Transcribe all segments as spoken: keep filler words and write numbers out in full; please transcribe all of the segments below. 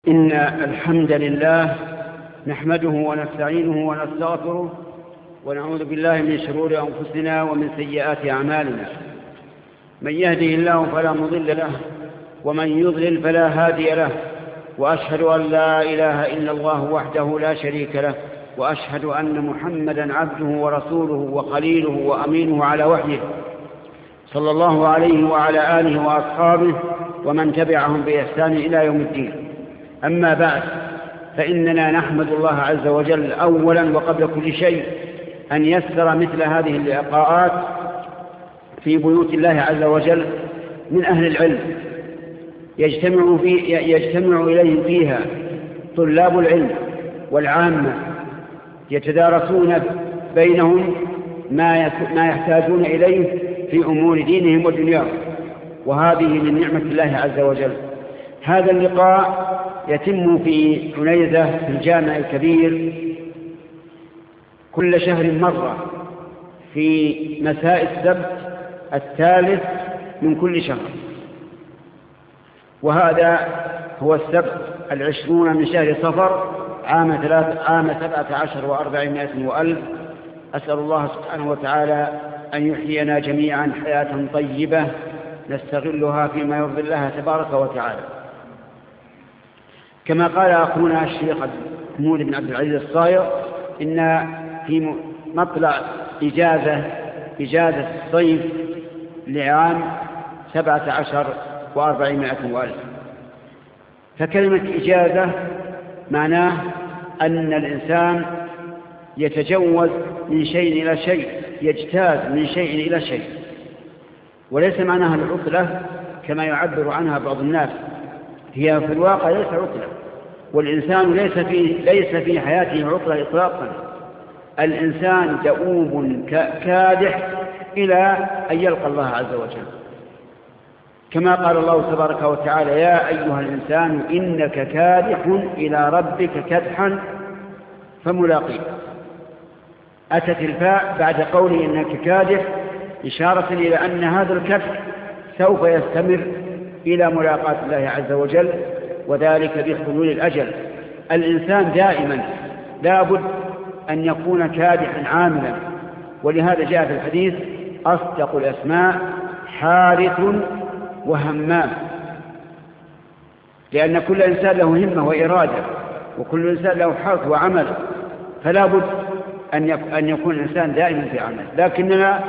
إن الحمد لله نحمده ونستعينه ونستغفره ونعوذ بالله من شرور أنفسنا ومن سيئات أعمالنا. من يهده الله فلا مضل له ومن يضلل فلا هادي له، وأشهد أن لا إله إلا الله وحده لا شريك له، وأشهد أن محمدا عبده ورسوله وخليله وأمينه على وحيه، صلى الله عليه وعلى آله وأصحابه ومن تبعهم بإحسان إلى يوم الدين. أما بعد، فإننا نحمد الله عز وجل أولا وقبل كل شيء أن يسر مثل هذه اللقاءات في بيوت الله عز وجل من أهل العلم يجتمع, في يجتمع إليهم فيها طلاب العلم والعامة، يتدارسون بينهم ما ما يحتاجون إليه في أمور دينهم ودنياهم، وهذه من نعمة الله عز وجل. هذا اللقاء يتم في عنيزة في الجامع الكبير كل شهر مرة في مساء السبت الثالث من كل شهر، وهذا هو السبت العشرون من شهر صفر عام ثلاث عام سبعة عشر وأربعمائة وألف. أسأل الله سبحانه وتعالى أن يحيينا جميعا حياة طيبة نستغلها فيما يرضي الله تبارك وتعالى. كما قال أخونا الشيخ محمود بن عبد العزيز الصايغ، إن في مطلع إجازة إجازة الصيف لعام سبعة عشر وأربعمائة وألف. فكلمة إجازة معناه أن الإنسان يتجوز من شيء إلى شيء، يجتاز من شيء إلى شيء، وليس معناها العطلة كما يعبر عنها بعض الناس. هي في الواقع ليس عطلة، والإنسان ليس في, ليس في حياته عطلة إطلاقا. الإنسان دؤوب كادح إلى أن يلقى الله عز وجل، كما قال الله تبارك وتعالى: يا أيها الإنسان إنك كادح إلى ربك كدحا فملاقيه. أتت الفاء بعد قوله إنك كادح إشارة إلى أن هذا الكدح سوف يستمر إلى ملاقاة الله عز وجل، وذلك بحلول الأجل. الإنسان دائما لا بد أن يكون كادحا عاملا، ولهذا جاء في الحديث: أصدق الأسماء حارث وهمام، لأن كل إنسان له همة وإرادة، وكل إنسان له حرث وعمل، فلا بد أن يكون الإنسان دائما في عمل. لكننا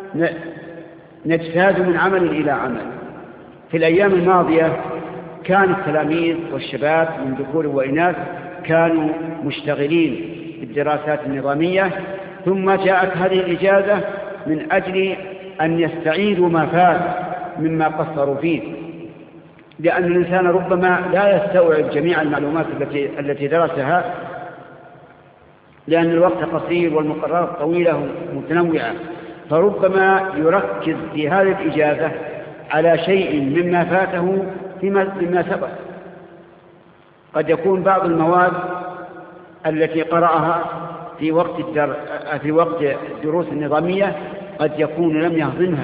نجتاز من عمل إلى عمل. في الأيام الماضية كان التلاميذ والشباب من ذكور وإناث كانوا مشتغلين بالدراسات النظامية، ثم جاءت هذه الإجازة من أجل أن يستعيدوا ما فات مما قصروا فيه، لأن الإنسان ربما لا يستوعب جميع المعلومات التي التي درسها، لأن الوقت قصير والمقررات طويلة متنوعة، فربما يركز في هذه الإجازة على شيء مما فاته فيما مما سبق. قد يكون بعض المواد التي قرأها في وقت الدر... في وقت الدروس النظامية قد يكون لم يهضمها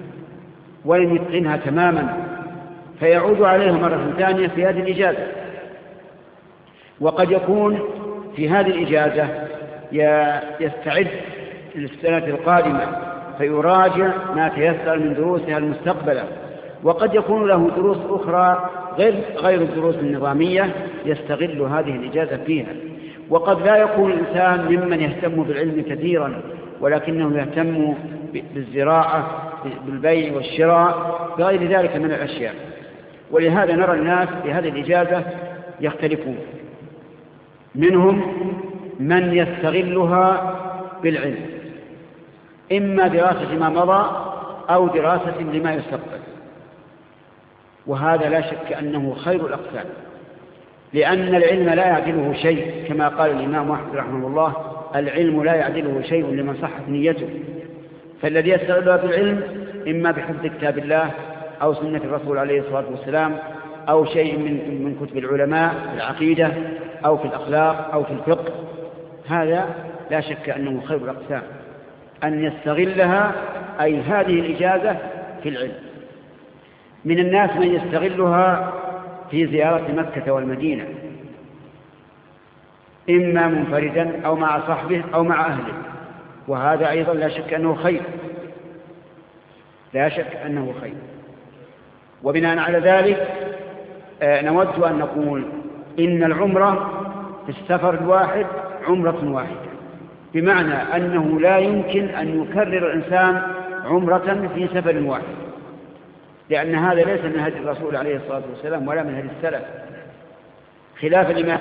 ولم يتقنها تماما، فيعود عليها مرة ثانية في هذه الإجازة. وقد يكون في هذه الإجازة يستعد للسنة القادمة فيراجع ما تيسر من دروسها المستقبلة، وقد يكون له دروس أخرى غير غير الدروس النظامية يستغل هذه الإجازة فيها. وقد لا يكون الإنسان ممن يهتم بالعلم كثيرا، ولكنه يهتم بالزراعة بالبيع والشراء بغير ذلك من الأشياء. ولهذا نرى الناس في هذه الإجازة يختلفون، منهم من يستغلها بالعلم، إما دراسة ما مضى أو دراسة لما يستقبل، وهذا لا شك أنه خير الأقسام، لأن العلم لا يعدله شيء، كما قال الإمام أحمد رحمه الله: العلم لا يعدله شيء لمن صحت نيته. فالذي يستغلها بالعلم إما بحفظ كتاب الله أو سنة الرسول عليه الصلاة والسلام أو شيء من من كتب العلماء في العقيدة أو في الأخلاق أو في الفقه، هذا لا شك أنه خير الأقسام، أن يستغلها أي هذه الإجازة في العلم. من الناس من يستغلها في زيارة مكة والمدينة، إما منفردا أو مع صحبه أو مع أهله، وهذا أيضا لا شك أنه خير، لا شك أنه خير. وبناء على ذلك نود أن نقول إن العمرة في السفر الواحد عمرة واحدة، بمعنى أنه لا يمكن أن يكرر الإنسان عمرة في سفر واحد، لأن هذا ليس من هدي الرسول عليه الصلاة والسلام ولا من هدي السلف، خلافا لما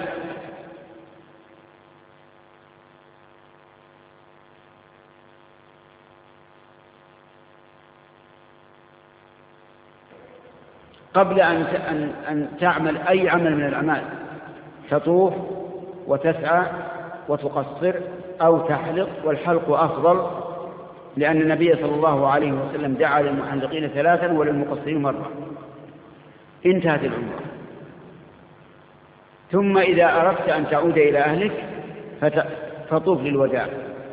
قبل أن أن تعمل أي عمل من الأعمال تطوف وتسعى وتقصر أو تحلق، والحلق أفضل، لأن النبي صلى الله عليه وسلم دعا للمحلقين ثلاثا وللمقصرين مرة. انتهت العمرة. ثم إذا أردت أن تعود إلى أهلك فطوف للوداع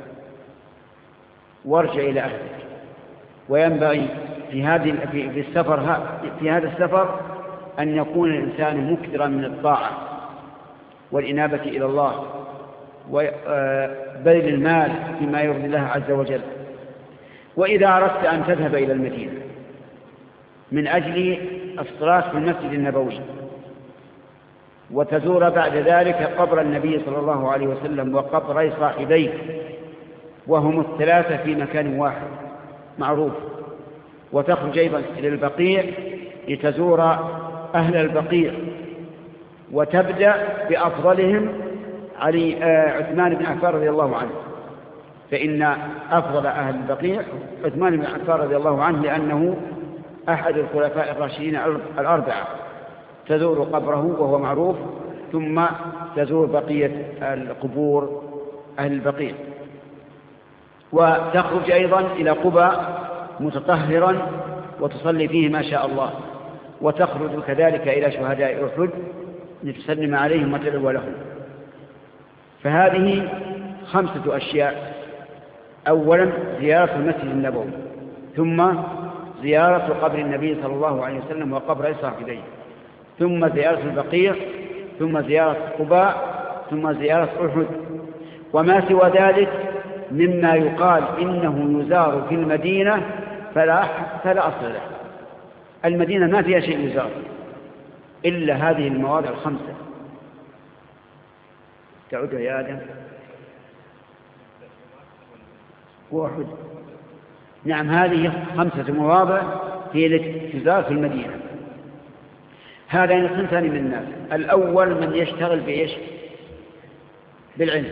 وارجع إلى أهلك. وينبغي في هذه في السفر في هذا السفر أن يكون الإنسان مكثرا من الطاعة والإنابة إلى الله وبذل المال فيما يرضي الله عز وجل. وإذا أردت أن تذهب إلى المدينة من أجل الصلاة في المسجد النبوي وتزور بعد ذلك قبر النبي صلى الله عليه وسلم وقبر صاحبيه وهم الثلاثة في مكان واحد معروف، وتخرج أيضا إلى البقيع لتزور أهل البقيع، وتبدأ بأفضلهم علي عثمان بن عفان رضي الله عنه، فإن أفضل أهل البقيع عثمان بن عفان رضي الله عنه لأنه أحد الخلفاء الراشدين الأربعة. تزور قبره وهو معروف، ثم تزور بقية القبور أهل البقيع، وتخرج أيضا إلى قباء متطهرا وتصلي فيه ما شاء الله، وتخرج كذلك إلى شهداء أحد لتسلم عليهم وتدعو لهم. فهذه خمسة أشياء: أولا زيارة المسجد النبوي، ثم زيارة قبر النبي صلى الله عليه وسلم وقبر صاحبيه، ثم زيارة البقيع، ثم زيارة قباء، ثم زيارة أحد. وما سوى ذلك مما يقال إنه يزار في المدينة فلا, فلا أصل له. المدينة ما فيها شيء يزار إلا هذه المواضع الخمسة. تعود يا آدم وأحد. نعم، هذه خمسة مواضع هي التي تزار في المدينة. هذا ينقسمان من الناس: الأول من يشتغل بإيش؟ بالعلم،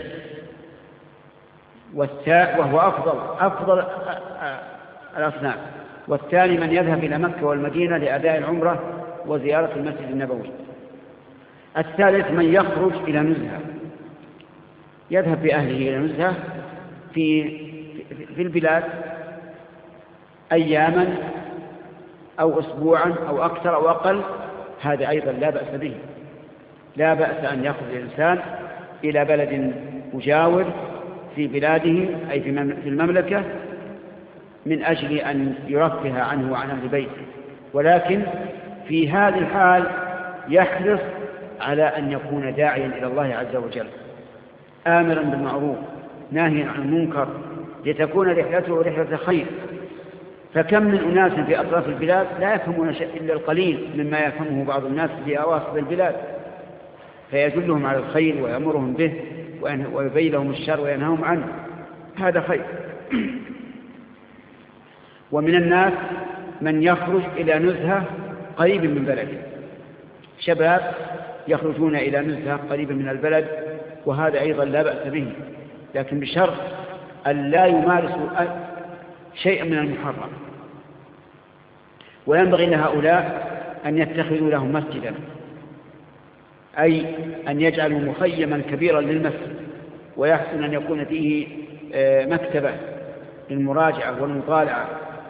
وهو أفضل أفضل الأصناف. والثاني من يذهب إلى مكة والمدينة لأداء العمرة وزيارة المسجد النبوي. الثالث من يخرج إلى نزهة، يذهب بأهله إلى نزهة في في البلاد أياما أو أسبوعا أو أكثر أو أقل. هذا أيضا لا بأس به، لا بأس أن يخرج الإنسان إلى بلد مجاور في بلاده أي في المملكة من أجل أن يرفه عنه وعن أهل بيته، ولكن في هذه الحال يحرص على أن يكون داعيا إلى الله عز وجل، آمرا بالمعروف ناهيا عن المنكر، لتكون رحلته رحلة خير. فكم من أناس في أطراف البلاد لا يفهمون شيء إلا القليل مما يفهمه بعض الناس في أواسط البلاد، فيدلهم على الخير ويأمرهم به ويبين لهم الشر وينهاهم عنه، هذا خير. ومن الناس من يخرج إلى نزهة قريب من بلده، شباب يخرجون إلى نزهة قريب من البلد، وهذا أيضا لا بأس به، لكن بشرط أن لا يمارسوا شيئا من المحرم. وينبغي لهؤلاء أن يتخذوا لهم مسجدا، أي أن يجعلوا مخيما كبيرا للمسجد، ويحسن أن يكون فيه مكتبة للمراجعة والمطالعة،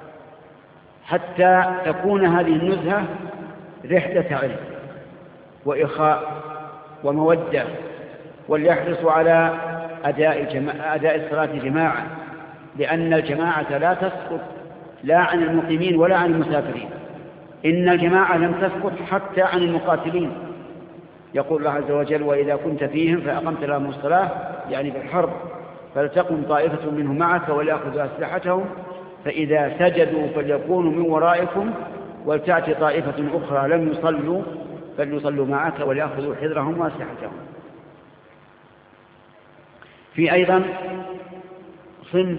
حتى تكون هذه النزهة رحلة علم وإخاء ومودة. وليحرصوا على أداء, جما... أداء الصلاة جماعة، لأن الجماعة لا تسقط لا عن المقيمين ولا عن المسافرين. إن الجماعة لم تسقط حتى عن المقاتلين، يقول الله عز وجل: وإذا كنت فيهم فأقمت لهم الصلاة، يعني بالحرب، فلتقم طائفة منهم معك وليأخذوا أسلحتهم، فإذا سجدوا فليكونوا من ورائكم ولتأتي طائفة أخرى لم يصلوا فليصلوا معك وليأخذوا حذرهم وأسلحتهم. في أيضا صنف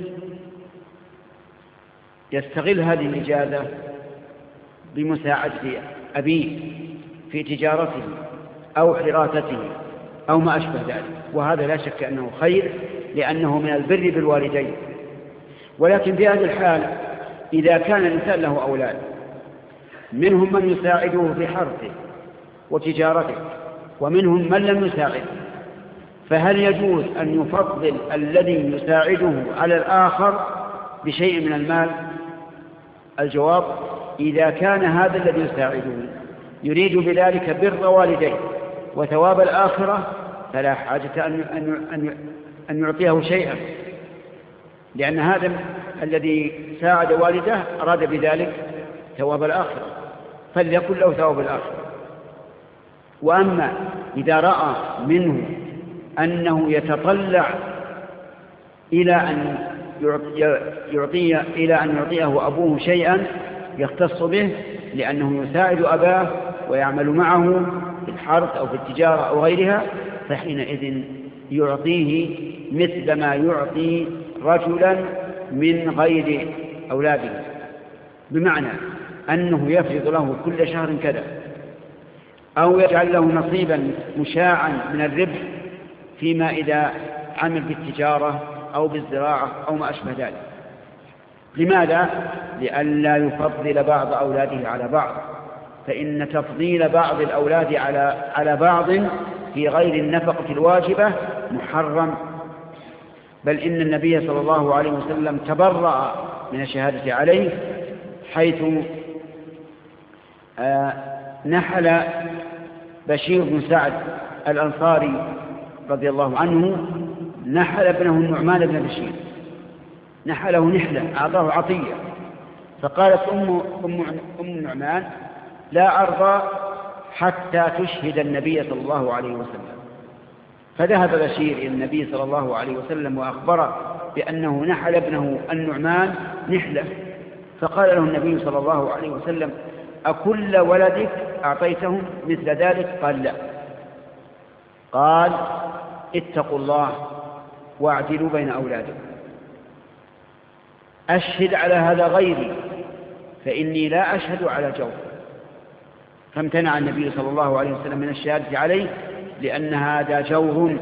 يستغل هذه الإجازة بمساعدة أبيه في تجارته أو حراسته أو ما أشبه ذلك، وهذا لا شك أنه خير لأنه من البر بالوالدين. ولكن في هذه الحال إذا كان الإنسان له أولاد منهم من يساعده في حرثه وتجارته ومنهم من لم يساعده، فهل يجوز أن يفضل الذي يساعده على الآخر بشيء من المال؟ الجواب: إذا كان هذا الذي يساعده يريد بذلك بر والديه وثواب الآخرة فلا حاجة أن أن أن يعطيه شيئا، لأن هذا الذي ساعد والده أراد بذلك ثواب الآخرة، فليكن له ثواب الآخرة. وأما إذا رأى منه أنه يتطلع إلى أن يعطي إلى أن يعطيه أبوه شيئا يختص به لأنه يساعد أباه ويعمل معه في الحرث أو في التجارة أو غيرها، فحينئذ يعطيه مثل ما يعطي رجلا من غير أولاده، بمعنى أنه يفرض له كل شهر كذا، أو يجعل له نصيبا مشاعا من الربح فيما إذا عمل بالتجارة أو بالزراعة أو ما أشبه ذلك. لماذا؟ لئلا يفضل بعض أولاده على بعض، فإن تفضيل بعض الأولاد على على بعض في غير النفقة الواجبة محرم، بل إن النبي صلى الله عليه وسلم تبرأ من الشهادة عليه، حيث آه نحل بشير بن سعد الأنصاري رضي الله عنه نحل ابنه النعمان بن بشير، نحله نحلة، أعطاه عطية، فقالت أم, أم, أم النعمان: لا أرضى حتى تشهد النبي صلى الله عليه وسلم. فذهب بشير إلى النبي صلى الله عليه وسلم وأخبره بأنه نحل ابنه النعمان نحلة، فقال له النبي صلى الله عليه وسلم: أكل ولدك أعطيتهم مثل ذلك؟ قال: لا. قال: اتقوا الله واعدلوا بين أولادكم، أشهد على هذا غيري فإني لا أشهد على جور. فامتنع النبي صلى الله عليه وسلم من الشهادة عليه لأن هذا جور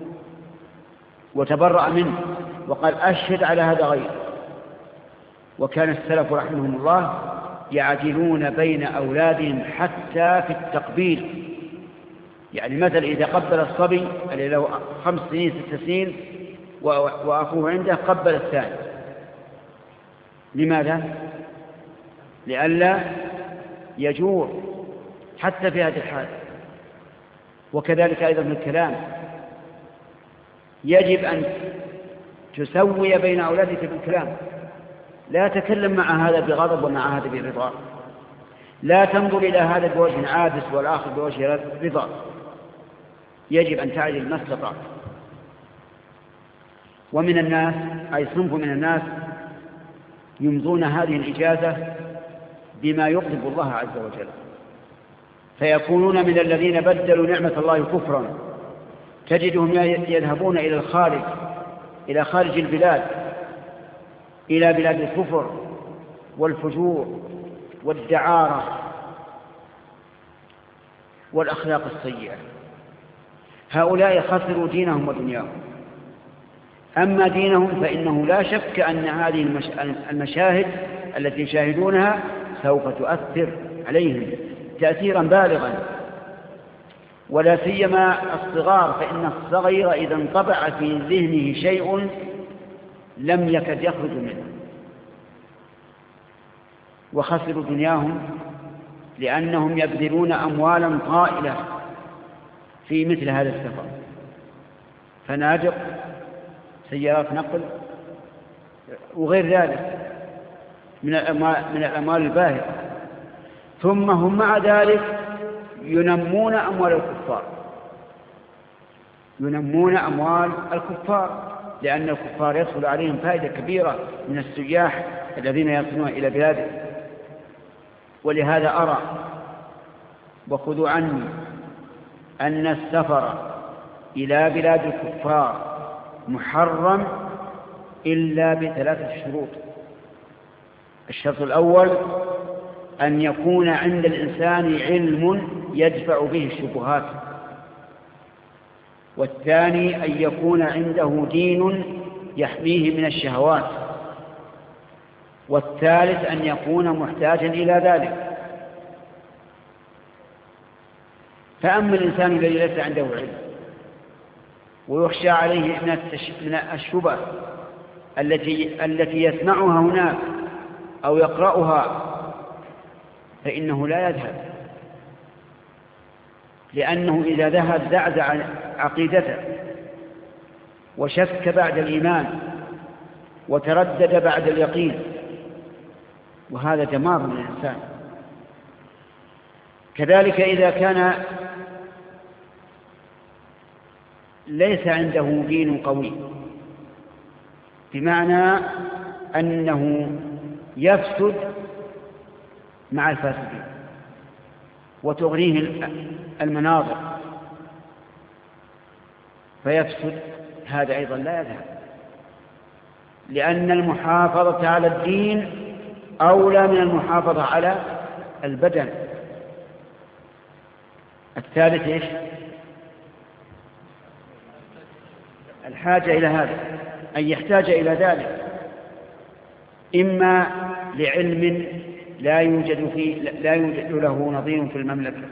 وتبرأ منه، وقال: أشهد على هذا غيري. وكان السلف رحمهم الله يعدلون بين أولادهم حتى في التقبيل، يعني مثلا إذا قبل الصبي الذي له خمس سنين ست سنين وأخوه عنده قبل الثاني، لماذا؟ لئلا يجور حتى في هذه الحال. وكذلك أيضا في الكلام يجب أن تسوي بين أولادك في الكلام، لا تكلم مع هذا بغضب ومع هذا برضا، لا تنظر إلى هذا بوجه عابس والآخر بوجه رضا، يجب أن تعدل ما استطعت. ومن الناس أي صنف من الناس يمضون هذه الإجازة بما يغضب الله عز وجل، فيكونون من الذين بدلوا نعمة الله كفرا، تجدهم يذهبون إلى الخارج إلى خارج البلاد، إلى بلاد الكفر والفجور والدعارة والأخلاق السيئة. هؤلاء خسروا دينهم ودنياهم. أما دينهم فإنه لا شك أن هذه المشاهد التي يشاهدونها سوف تؤثر عليهم تأثيرا بالغا، ولا سيما الصغار، فإن الصغير إذا انطبع في ذهنه شيء لم يكد يخرج منه. وخسروا دنياهم لأنهم يبذلون أموالا طائلة في مثل هذا السفر، فنادق، سيارات نقل وغير ذلك من الأموال, من الأموال الباهرة، ثم هم مع ذلك ينمون أموال الكفار ينمون أموال الكفار، لأن الكفار يدخل عليهم فائدة كبيرة من السياح الذين يصلون إلى بلاده. ولهذا أرى وخذوا عني أن السفر إلى بلاد الكفار محرم إلا بثلاثة شروط. الشرط الأول أن يكون عند الإنسان علم يدفع به الشبهات، والثاني أن يكون عنده دين يحميه من الشهوات، والثالث أن يكون محتاجا إلى ذلك. فأما الإنسان الذي ليس عنده علم ويخشى عليه من الشبه التي التي يسمعها هناك أو يقرأها، فإنه لا يذهب، لأنه إذا ذهب زعزع عقيدته وشك بعد الإيمان وتردد بعد اليقين، وهذا دمار للإنسان. كذلك إذا كان ليس عنده دين قوي، بمعنى أنه يفسد مع الفاسدين وتغنيه المناظر فيفسد، هذا أيضا لا يذهب، لأن المحافظة على الدين أولى من المحافظة على البدن. الثالث إيش؟ الحاجة إلى هذا، أن يحتاج إلى ذلك، إما لعلم لا يوجد فيه لا يوجد له نظير في المملكة،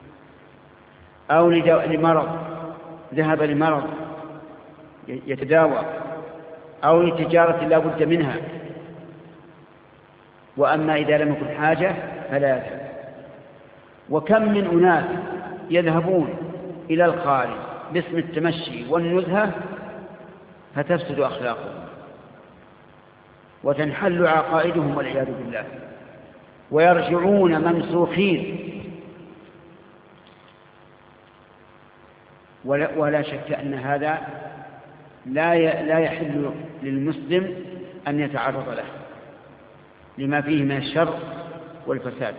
أو لمرض ذهب لمرض يتداوى، أو لتجارة لا بد منها. وأما إذا لم يكن حاجة فلا يذهب. وكم من أناس يذهبون إلى الخارج باسم التمشي والنزهة فتفسد أخلاقهم وتنحل عقائدهم والعياذ بالله، ويرجعون ممسوخين. ولا, ولا شك أن هذا لا لا يحل للمسلم أن يتعرض له لما فيه من الشر والفساد.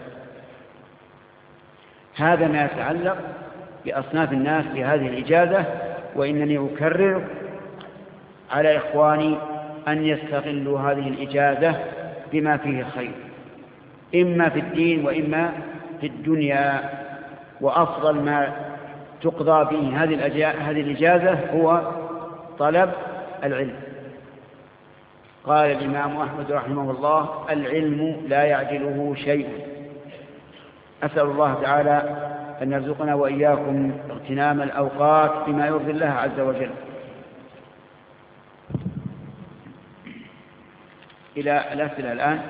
هذا ما يتعلق بأصناف الناس بهذه الإجازة. وإنني أكرر على إخواني أن يستغلوا هذه الإجازة بما فيه خير، إما في الدين وإما في الدنيا. وأفضل ما تقضى به هذه الإجازة هو طلب العلم. قال الإمام أحمد رحمه الله: العلم لا يعجله شيء. أسأل الله تعالى أن يرزقنا وإياكم اغتنام الأوقات بما يرضي الله عز وجل. إلى الأسئلة الآن.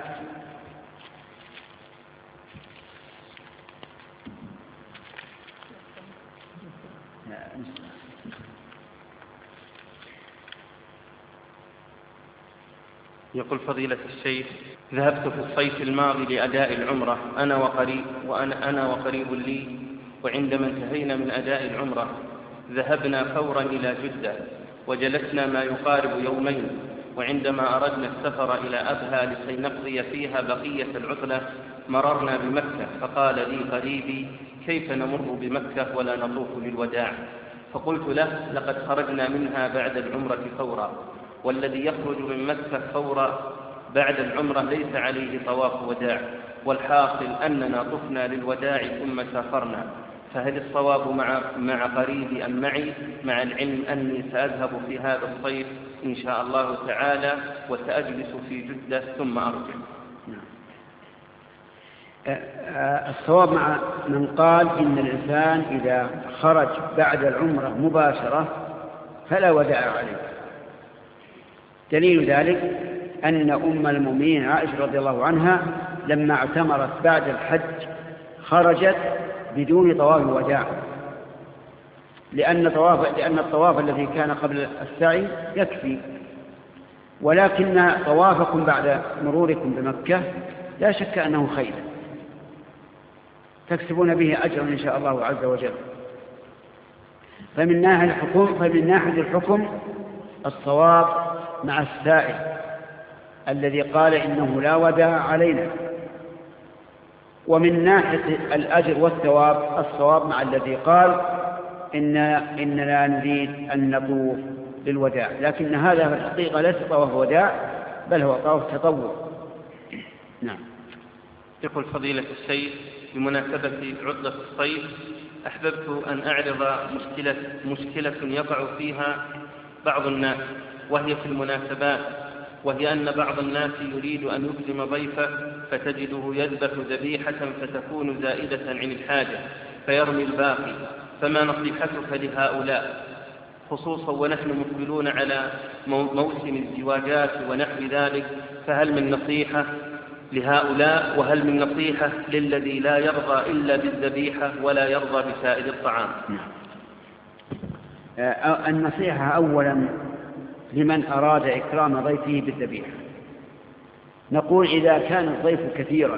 يقول فضيلة الشيخ: ذهبت في الصيف الماضي لأداء العمرة أنا وقريب وأنا أنا وقريب لي، وعندما انتهينا من أداء العمرة ذهبنا فورا إلى جدة وجلسنا ما يقارب يومين، وعندما أردنا السفر إلى أبها لكي نقضي فيها بقية العطلة مررنا بمكة، فقال لي قريبي: كيف نمر بمكة ولا نطوف للوداع؟ فقلت له: لقد خرجنا منها بعد العمرة فورا، والذي يخرج من مكة فورا بعد العمرة ليس عليه طواف وداع، والحاصل أننا طفنا للوداع ثم سافرنا، فهل الصواب مع مع قريبي أم معي، مع العلم أني سأذهب في هذا الصيف إن شاء الله تعالى وسأجلس في جدة ثم أرجع؟ الصواب مع من قال إن الإنسان إذا خرج بعد العمرة مباشرة فلا وداع عليه. دليل ذلك أن أم المؤمنين عائشة رضي الله عنها لما اعتمرت بعد الحج خرجت بدون طواف وداع، لأن طواف لأن الطواف الذي كان قبل السعي يكفي، ولكن طوافكم بعد مروركم بمكة لا شك أنه خير، تكسبون به أجرا إن شاء الله عز وجل. فمن ناحية الحكم فمن ناحية الحكم الصواب مع السائل الذي قال إنه لا وداع علينا، ومن ناحية الأجر والثواب الصواب مع الذي قال إن إننا نريد أن نطوف للوداع، لكن هذا في الحقيقة ليس طواف وداع بل هو طواف تطوع. نعم. يقول فضيلة الشيخ بمناسبة عطلة الصيف أحببت أن أعرض مشكلة, مشكلة يقع فيها بعض الناس وهي في المناسبات، وهي أن بعض الناس يريد أن يكرم ضيفه فتجده يذبح ذبيحة فتكون زائدة عن الحاجة فيرمي الباقي، فما نصيحتك لهؤلاء خصوصا ونحن مقبلون على موسم الزواجات ونحو ذلك؟ فهل من نصيحة لهؤلاء وهل من نصيحة للذي لا يرضى إلا بالذبيحة ولا يرضى بسائر الطعام؟ النصيحة أولا لمن أراد إكرام ضيفه بالذبيحة، نقول إذا كان الضيف كثيرا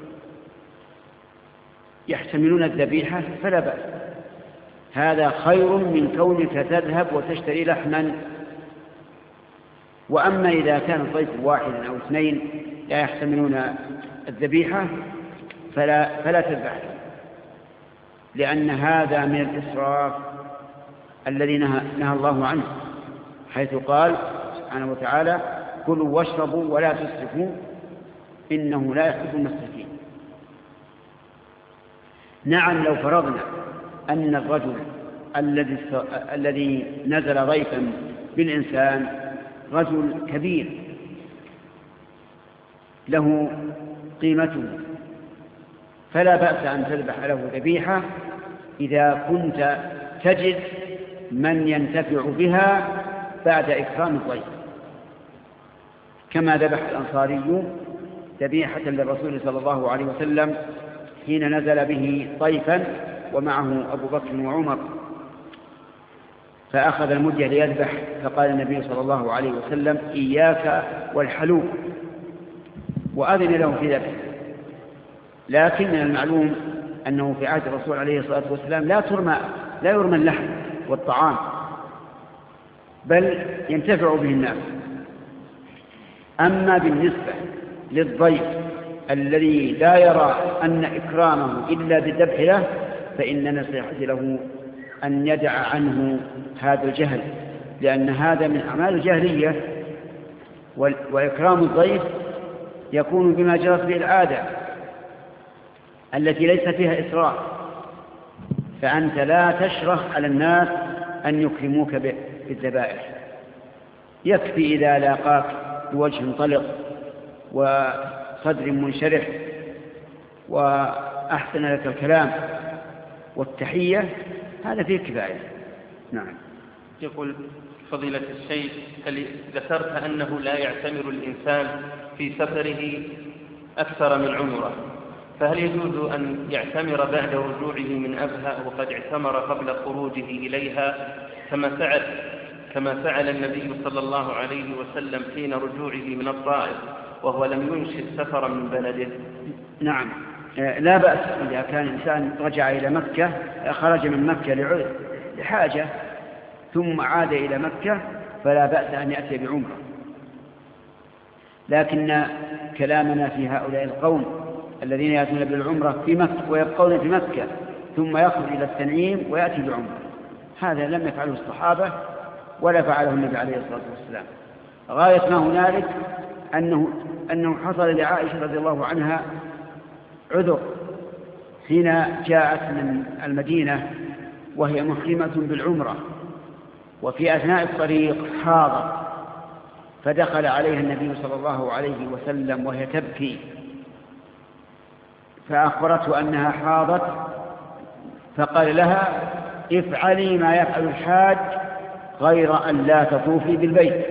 يحتملون الذبيحة فلا بأس، هذا خير من كونك تذهب وتشتري لحما. وأما إذا كان الضيف واحد أو اثنين لا يحتملون الذبيحة فلا, فلا تذبح، لأن هذا من الإسراف الذي نهى, نهى الله عنه، حيث قال سبحانه وتعالى كلوا واشربوا ولا تسرفوا إنه لا يحب المسرفين. نعم، لو فرضنا أن الرجل الذي الذي نزل ضيفا بالإنسان رجل كبير له قيمته فلا بأس أن تذبح له ذبيحة إذا كنت تجد من ينتفع بها بعد إكرام الضيف، كما ذبح الأنصاري ذبيحة للرسول صلى الله عليه وسلم حين نزل به ضيفا ومعه أبو بكر وعمر، فأخذ المدية ليذبح، فقال النبي صلى الله عليه وسلم إياك والحلوب، وأذن له في ذبح. لكن من المعلوم أنه في عهد الرسول عليه الصلاة والسلام لا ترمى لا يرمى اللحم والطعام، بل ينتفع به الناس. أما بالنسبة للضيف الذي لا يرى أن إكرامه إلا بالذبح له فإن نصيحتي له أن يدع عنه هذا الجهل، لأن هذا من أعمال الجاهلية، وإكرام الضيف يكون بما جرت به العادة التي ليس فيها إسراف، فأنت لا تشرح على الناس أن يكرموك بالذبائح، يكفي إذا لاقاك بوجه طلق وصدر منشرح وأحسن لك الكلام والتحية، هذا فيه كفاية. نعم. يقول فضيلة الشيخ ذكرت أنه لا يعتمر الإنسان في سفره أكثر من عمره، فهل يجوز أن يعتمر بعد رجوعه من أبها وقد اعتمر قبل خروجه إليها كما فعل كما فعل النبي صلى الله عليه وسلم حين رجوعه من الطائف وهو لم ينشئ سفرا من بلده؟ نعم، لا بأس إذا كان الإنسان رجع إلى مكة، خرج من مكة لحاجة ثم عاد إلى مكة فلا بأس أن يأتي بعمرة، لكن كلامنا في هؤلاء القوم الذين يأتون بالعمرة في مكة ويبقون في مكة ثم يخرج إلى التنعيم ويأتي بعمرة، هذا لم يفعله الصحابة ولا فعله النبي عليه الصلاة والسلام. غاية ما هنالك أنه, أنه حصل لعائشة رضي الله عنها عذر حين جاءت من المدينة وهي محرمة بالعمرة، وفي أثناء الطريق حاضت، فدخل عليها النبي صلى الله عليه وسلم وهي تبكي، فأخبرته أنها حاضت، فقال لها افعلي ما يفعل الحاج غير أن لا تطوفي بالبيت،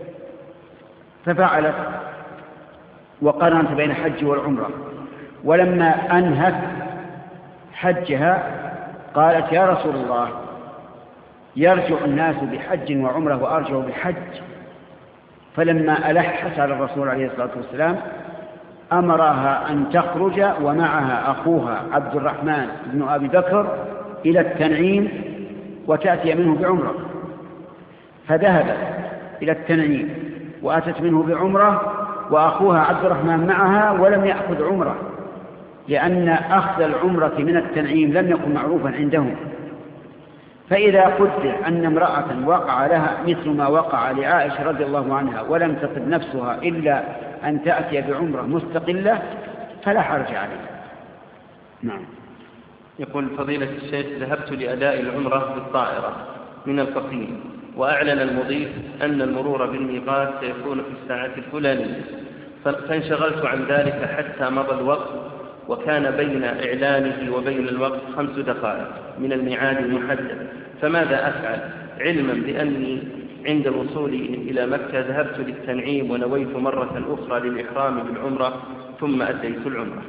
ففعلت وقارنت بين الحج والعمرة. ولما أنهت حجها قالت يا رسول الله يرجع الناس بحج وعمرة وأرجع بحج، فلما ألحت على الرسول عليه الصلاة والسلام أمرها أن تخرج ومعها أخوها عبد الرحمن بن أبي بكر إلى التنعيم وتأتي منه بعمرة، فذهبت إلى التنعيم وأتت منه بعمرة، وأخوها عبد الرحمن معها ولم يأخذ عمرة، لأن أخذ العمرة من التنعيم لم يكن معروفا عندهم. فإذا قدر أن امرأة وقع لها مثل ما وقع لعائشة رضي الله عنها ولم تطب نفسها إلا أن تأتي بعمرة مستقلة فلا حرج عليها. نعم. يقول فضيلة الشيخ: ذهبت لأداء العمرة بالطائرة من القصيم، وأعلن المضيف أن المرور بالميقات سيكون في الساعة الفلانية، فانشغلت عن ذلك حتى مضى الوقت، وكان بين إعلانه وبين الوقت خمس دقائق من الميعاد المحدد، فماذا أفعل علما بأني عند وصولي إلى مكة ذهبت للتنعيم ونويت مرة أخرى للإحرام بالعمرة ثم أديت العمرة؟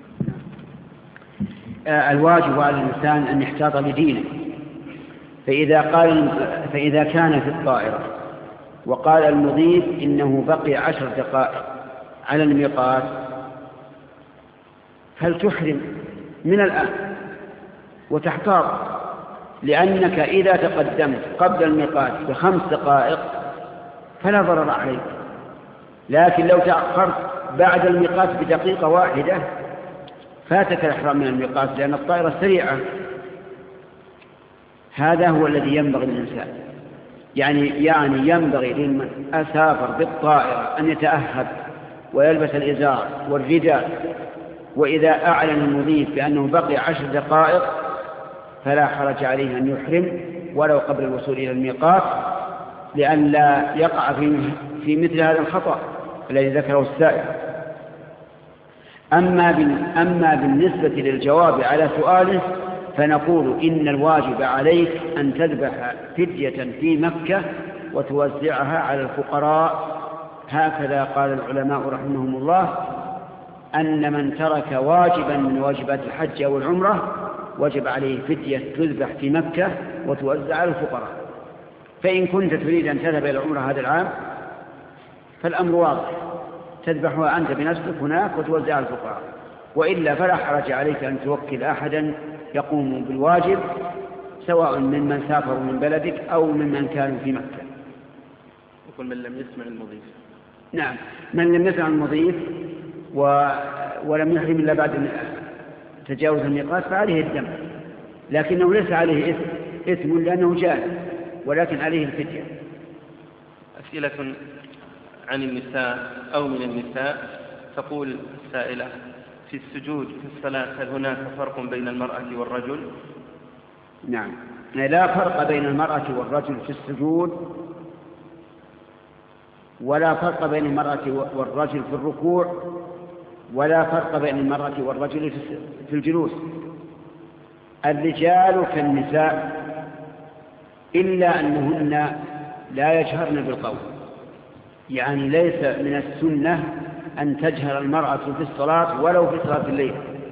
الواجب على الإنسان أن يحتاط لدينه، فإذا, قال فإذا كان في الطائرة وقال المضيف إنه بقي عشر دقائق على الميقات فلتحرم من الآن وتحتاط، لأنك إذا تقدمت قبل الميقات بخمس دقائق فلا ضرر عليك، لكن لو تأخرت بعد الميقات بدقيقة واحدة فاتك الإحرام من الميقات، لأن الطائرة سريعة. هذا هو الذي ينبغي للإنسان، يعني يعني ينبغي لمن أسافر بالطائرة أن يتأهب ويلبس الإزار والرداء، وإذا أعلن المضيف بأنه بقي عشر دقائق فلا حرج عليه أن يحرم ولو قبل الوصول إلى الميقات، لئلا يقع في في مثل هذا الخطأ الذي ذكره السائل. أما أما بالنسبة للجواب على سؤاله فنقول إن الواجب عليك أن تذبح فدية في مكة وتوزعها على الفقراء، هكذا قال العلماء رحمهم الله، أن من ترك واجبا من واجبات الحج أو العمرة وجب عليه فدية تذبح في مكة وتوزع على الفقراء. فإن كنت تريد أن تذهب إلى العمرة هذا العام فالأمر واضح، تذبحها أنت بنفسك هناك وتوزع على الفقراء، وإلا فلا حرج عليك أن توكل أحدا يقوم بالواجب، سواء ممن سافروا من بلدك أو ممن كانوا في مكة. يقول من لم يسمع المضيف. نعم، من لم يسمع المضيف و... ولم يحرم إلا بعد تجاوز الميقات فعليه الدم، لكنه ليس عليه إثم, إثم لأنه جاهل، ولكن عليه الفدية. أسئلة عن النساء أو من النساء. تقول السائلة: في السجود في الصلاة هل هناك فرق بين المرأة والرجل؟ نعم، لا فرق بين المرأة والرجل في السجود، ولا فرق بين المرأة والرجل في الركوع، ولا فرق بين المرأة والرجل في الجلوس. الرجال كالنساء إلا أنهن لا يجهرن بالقول، يعني ليس من السنة أن تجهر المرأة في الصلاة ولو في صلاة الليل.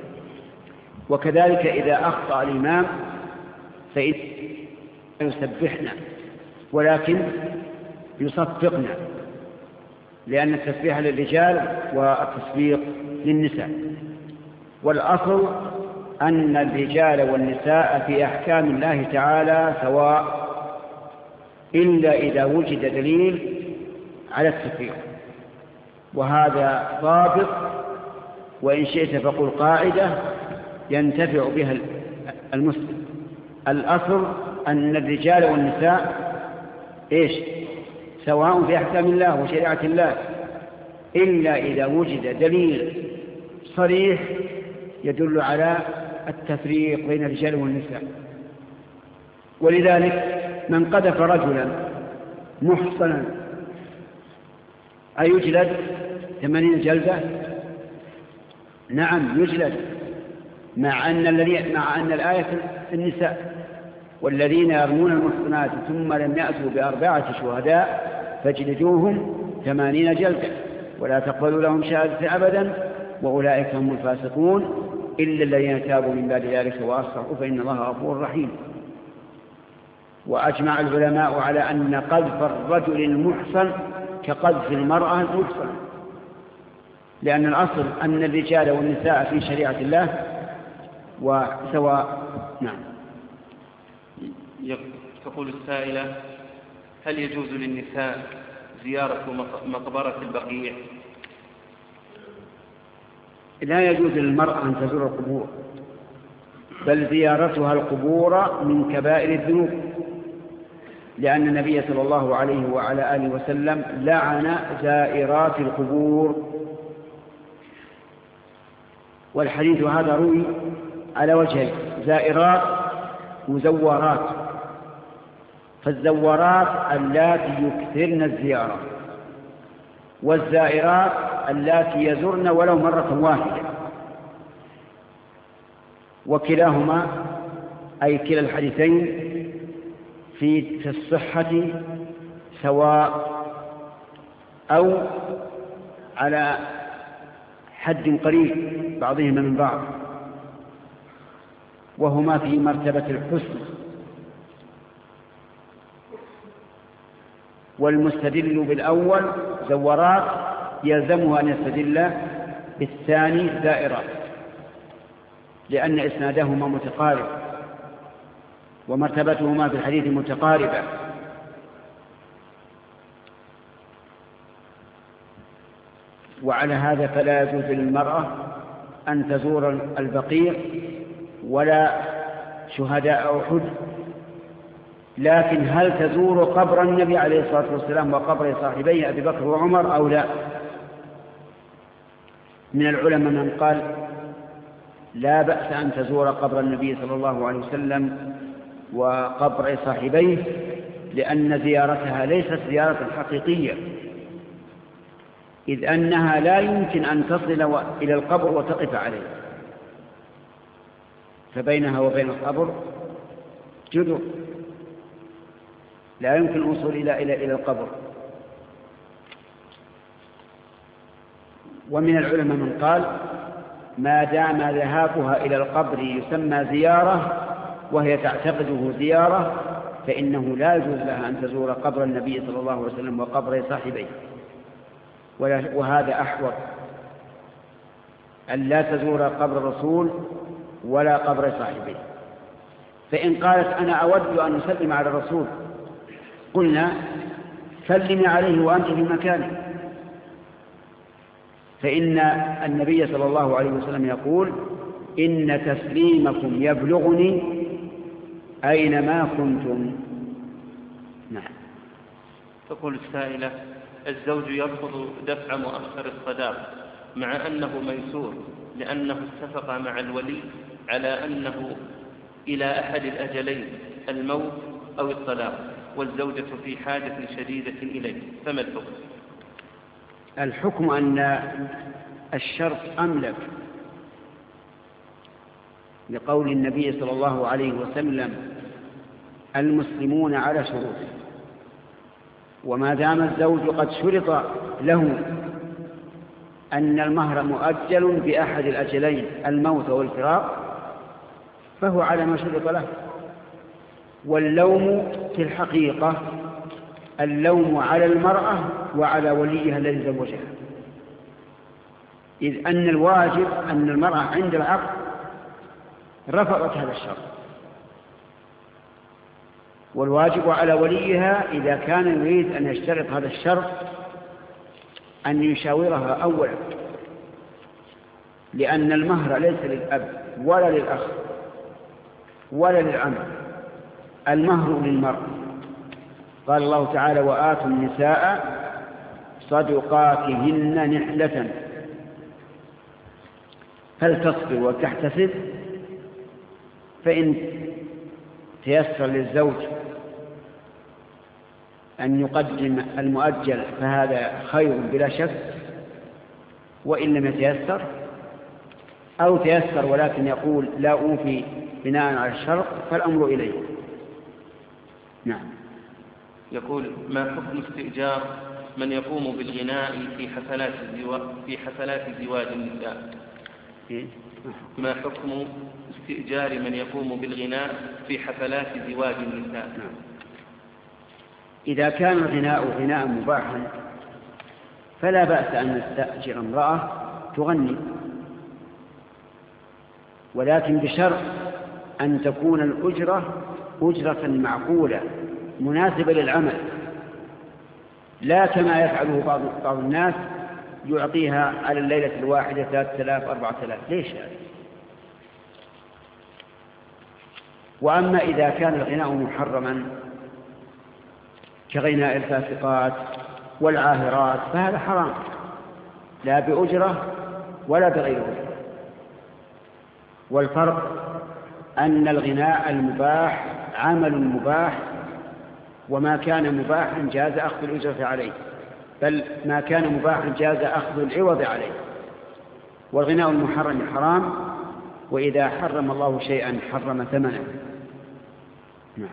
وكذلك إذا أخطأ الإمام فإن يسبحنا ولكن يصفقنا، لأن التسبيح للرجال والتصفيق للنساء. والأصل أن الرجال والنساء في أحكام الله تعالى سواء، إلا إذا وجد دليل على التفريق، وهذا ضابط، وإن شئت فقل قاعدة ينتفع بها المسلم. الأصل أن الرجال والنساء إيش سواء في أحكام الله وشريعة الله، إلا إذا وجد دليل صريح يدل على التفريق بين الرجال والنساء. ولذلك من قذف رجلا محصنا أيجلد ثمانين جلدة؟ نعم يجلد، مع أن الذي مع أن الآية في النساء: والذين يرمون المحصنات ثم لم يأتوا بأربعة شهداء فاجلدوهم ثمانين جلدة ولا تقبلوا لهم شهادة أبدا وأولئك هم الفاسقون إلا الذين تابوا من بعد ذلك وأصلحوا فإن الله غفور رحيم. وأجمع العلماء على أن قذف الرجل المحصن كقذف المرأة المحصنة، لأن الأصل أن الرجال والنساء في شريعة الله وسواء. نعم. تقول السائلة: هل يجوز للنساء زيارة مقبرة البقيع؟ لا يجوز للمرأة أن تزور القبور، بل زيارتها القبور من كبائر الذنوب، لأن النبي صلى الله عليه وعلى آله وسلم لعن زائرات القبور. والحديث هذا روي على وجهين: زائرات وزوارات. فالزوارات اللاتي يكثرن الزيارة، والزائرات اللاتي يزرن ولو مرة واحدة. وكلاهما أي كلا الحديثين في في الصحة سواء أو على حد قريب بعضهما من بعض، وهما في مرتبة الحسن. والمستدل بالأول زورات يلزمه أن يستدل بالثاني زائرات، لأن إسنادهما متقارب ومرتبتهما في الحديث متقاربة. وعلى هذا فلا يجوز للمرأة أن تزور البقيع ولا شهداء أحد. لكن هل تزور قبر النبي عليه الصلاة والسلام وقبر صاحبيه أبي بكر وعمر أو لا؟ من العلماء من قال لا بأس أن تزور قبر النبي صلى الله عليه وسلم وقبر صاحبيه، لأن زيارتها ليست زيارة حقيقية، إذ أنها لا يمكن أن تصل إلى القبر وتقف عليه، فبينها وبين القبر جدر، لا يمكن الوصول إلى إلى إلى القبر. ومن العلماء من قال ما دام ذهابها إلى القبر يسمى زيارة وهي تعتقده زيارة، فإنه لا يجوز لها أن تزور قبر النبي صلى الله عليه وسلم وقبر صاحبيه. وهذا أحوط، أن لا تزور قبر الرسول ولا قبر صاحبيه. فإن قالت أنا أود أن أسلم على الرسول، قلنا سلمي عليه وأنت في مكانه، فإن النبي صلى الله عليه وسلم يقول إن تسليمكم يبلغني أينما كنتم. نعم. تقول السائلة: الزوج يرفض دفع مؤخر الصداق مع أنه ميسور، لأنه اتفق مع الولي على أنه إلى أحد الأجلين، الموت أو الطلاق، والزوجة في حاجة شديدة إليه، فما الحكم؟ الحكم أن الشرط أملك، لقول النبي صلى الله عليه وسلم المسلمون على شروطه. وما دام الزوج قد شرط له أن المهر مؤجل بأحد الأجلين، الموت والفراق، فهو على ما شرط له. واللوم في الحقيقة اللوم على المرأة وعلى وليها الذي زوجها، إذ أن الواجب أن المرأة عند العقد رفضت هذا الشرط، والواجب على وليها إذا كان يريد أن يشترط هذا الشرط أن يشاورها أولا، لأن المهر ليس للأب ولا للأخ ولا للعم، المهر للمرأة. قال الله تعالى وآتوا النساء صدقاتهن نحلة، هل تصبر وتحتسب؟ فإن تيسر للزوج أن يقدم المؤجل فهذا خير بلا شك، وإن لم يتيسر أو تيسر ولكن يقول لا أوفي بناء على الشرط فالأمر إليه. نعم. يقول ما حكم استئجار من يقوم بالغناء في حفلات الزواج في حفلات زواج النساء؟ ما حكم استئجار من يقوم بالغناء في حفلات زواج النساء؟ نعم. إذا كان الغناء غناء مباحا فلا بأس أن نستأجر امرأة تغني، ولكن بشرط أن تكون الأجرة أجرة معقولة مناسبة للعمل، لا كما يفعله بعض بعض الناس يعطيها على الليلة الواحدة ثلاثة آلاف أربعة آلاف. ليش هذا؟ وأما إذا كان الغناء محرما كغناء الفاسقات والعاهرات فهذا حرام، لا بأجرة ولا بغير أجرة. والفرق أن الغناء المباح عمل مباح، وما كان مباحا جاز أخذ الأجرة عليه، بل ما كان مباحا جاز أخذ العوض عليه. والغناء المحرم حرام، وإذا حرم الله شيئا حرم ثمنه. نعم.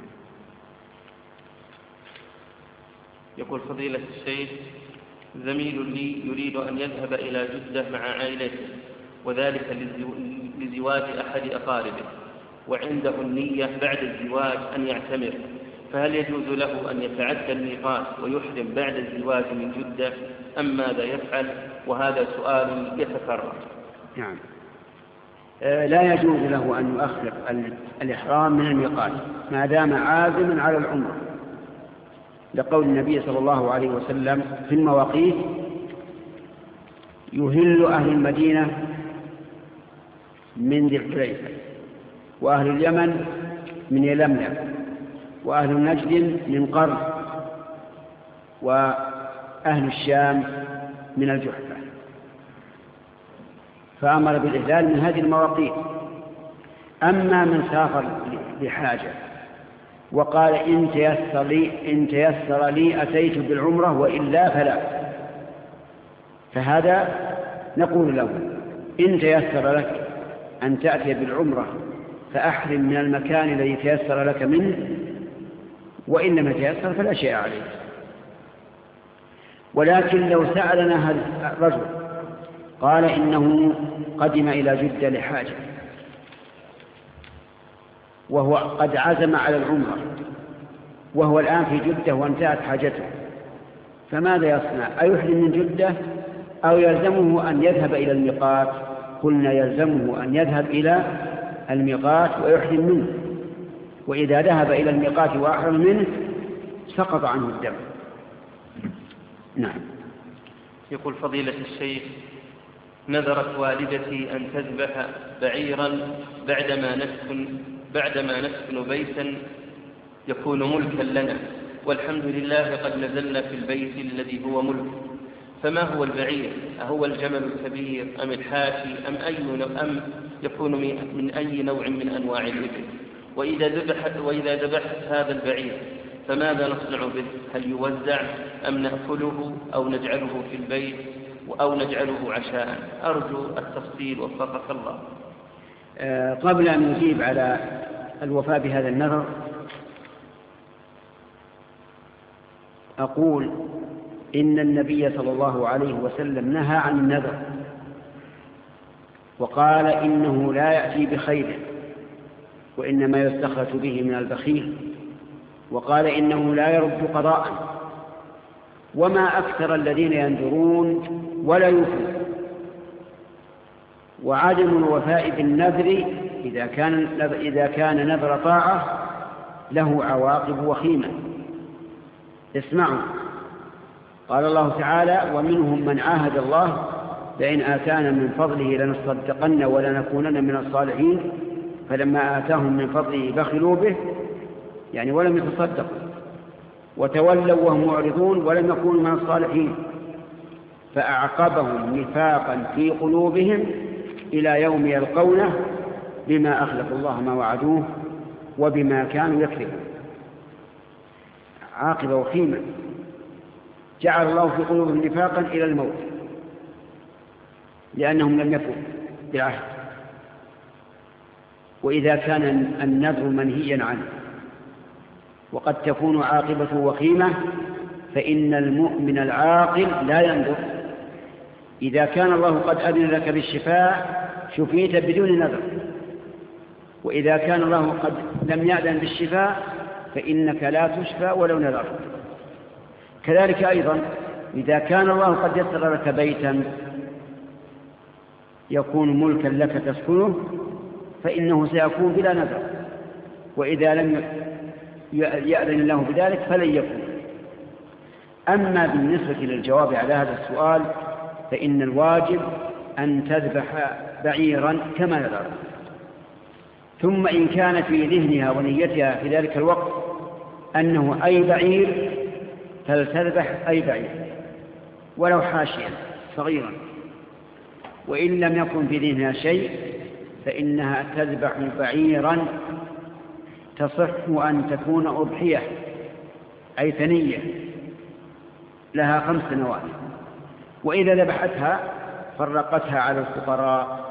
يقول فضيلة الشيخ: زميل لي يريد أن يذهب إلى جدة مع عائلته، وذلك لزواج أحد أقاربه، وعنده النية بعد الزواج أن يعتمر، فهل يجوز له أن يتعدى الميقات ويحرم بعد الزواج من جدة أم ماذا يفعل؟ وهذا سؤال يتكرر. نعم. لا يجوز له أن يؤخر الإحرام من الميقات ما دام عازما على العمرة، لقول النبي صلى الله عليه وسلم في المواقيت: يهل أهل المدينة من ذي الحليفة، وأهل اليمن من يلملم، وأهل نجد من قرن، وأهل الشام من الجحفة. فأمر بالإهلال من هذه المواقيت. أما من سافر لحاجة وقال: إن تيسر لي, إن تيسر لي أتيت بالعمرة وإلا فلا، فهذا نقول له: إن تيسر لك أن تأتي بالعمرة فأحرم من المكان الذي تيسر لك منه، وإن لم يتيسر فلا شيء عليه. ولكن لو سألنا هذا الرجل قال إنه قدم إلى جدة لحاجة وهو قد عزم على العمرة، وهو الآن في جدة وانتهت حاجته، فماذا يصنع؟ أيحرم من جدة أو يلزمه أن يذهب إلى الميقات؟ قلنا يلزمه أن يذهب إلى الميقات ويحرم منه، وإذا ذهب إلى الميقات وأحرم منه سقط عنه الدم. نعم. يقول فضيلة الشيخ: نذرت والدتي أن تذبح بعيرا بعدما نسكن بعدما نسكن بيتا يكون ملكا لنا، والحمد لله قد نزلنا في البيت الذي هو ملك، فما هو البعير؟ أهو الجمل الكبير أم الحافي أم أي أم يكون من أي نوع من أنواع الإبل؟ وإذا ذبحت وإذا ذبحت هذا البعير فماذا نصنع به؟ هل يوزع أم نأكله أو نجعله في البيت أو نجعله عشاء؟ أرجو التفصيل وفقك الله. أه قبل أن نجيب على الوفاء بهذا النذر أقول إن النبي صلى الله عليه وسلم نهى عن النذر، وقال إنه لا يأتي بخير وإنما يستخلص به من البخيل، وقال إنه لا يرد قضاء. وما أكثر الذين ينذرون ولا يوفون. وعدم الوفاء بالنذر إذا كان إذا كان نذر طاعة له عواقب وخيمة. اسمعوا، قال الله تعالى: ومنهم من عاهد الله لئن آتانا من فضله لنصدقن ولنكونن من الصالحين فلما آتاهم من فضله بخلوا به، يعني ولم يتصدقوا، وتولوا وهم معرضون ولم يكونوا من الصالحين، فأعقبهم نفاقا في قلوبهم إلى يوم يلقونه بما أخلفوا الله ما وعدوه وبما كانوا يكذبون. عاقبة وخيمة، جعل الله في قلوبهم نفاقا إلى الموت لأنهم لم يفوا بعهد. وإذا كان النذر منهيا عنه وقد تكون عاقبته وخيمة فإن المؤمن العاقل لا ينذر. إذا كان الله قد أذن لك بالشفاء شفيت بدون نذر، وإذا كان الله قد لم يأذن بالشفاء فإنك لا تشفى ولو نذرت. كذلك أيضا إذا كان الله قد يسر لك بيتا يكون ملكا لك تسكنه فإنه سيكون بلا نذر، وإذا لم يأذن الله بذلك فلن يكون. أما بالنسبة للجواب على هذا السؤال فإن الواجب أن تذبح بعيرا كما نذر، ثم إن كان في ذهنها ونيتها في ذلك الوقت أنه أي بعير فلتذبح أي بعير ولو حاشيا صغيرا، وإن لم يكن في ذهنها شيء فإنها تذبح بعيرا تصح أن تكون أضحية أي ثنية لها خمس سنوات، وإذا ذبحتها فرقتها على الفقراء،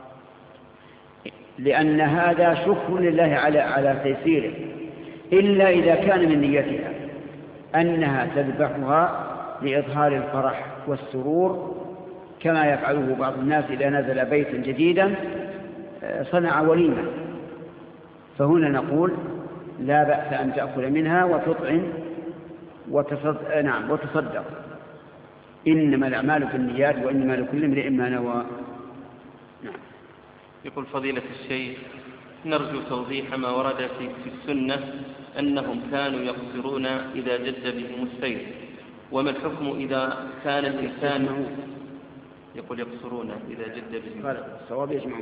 لأن هذا شكر لله على على تيسيره، إلا إذا كان من نيتها أنها تذبحها لإظهار الفرح والسرور كما يفعله بعض الناس إذا نزل بيتا جديدا صنع وليمة، فهنا نقول لا بأس أن تأكل منها وتطعم وتصدق, نعم وتصدق، إنما الأعمال بالنيات وإنما لكل امرئ ما نوى. نعم. يقول فضيلة الشيخ نرجو توضيح ما ورد في السنة أنهم كانوا يقصرون إذا جد بهم السير، وما الحكم إذا كان الإنسان يقول يقصرون إذا جد بهم الصواب يجمعون.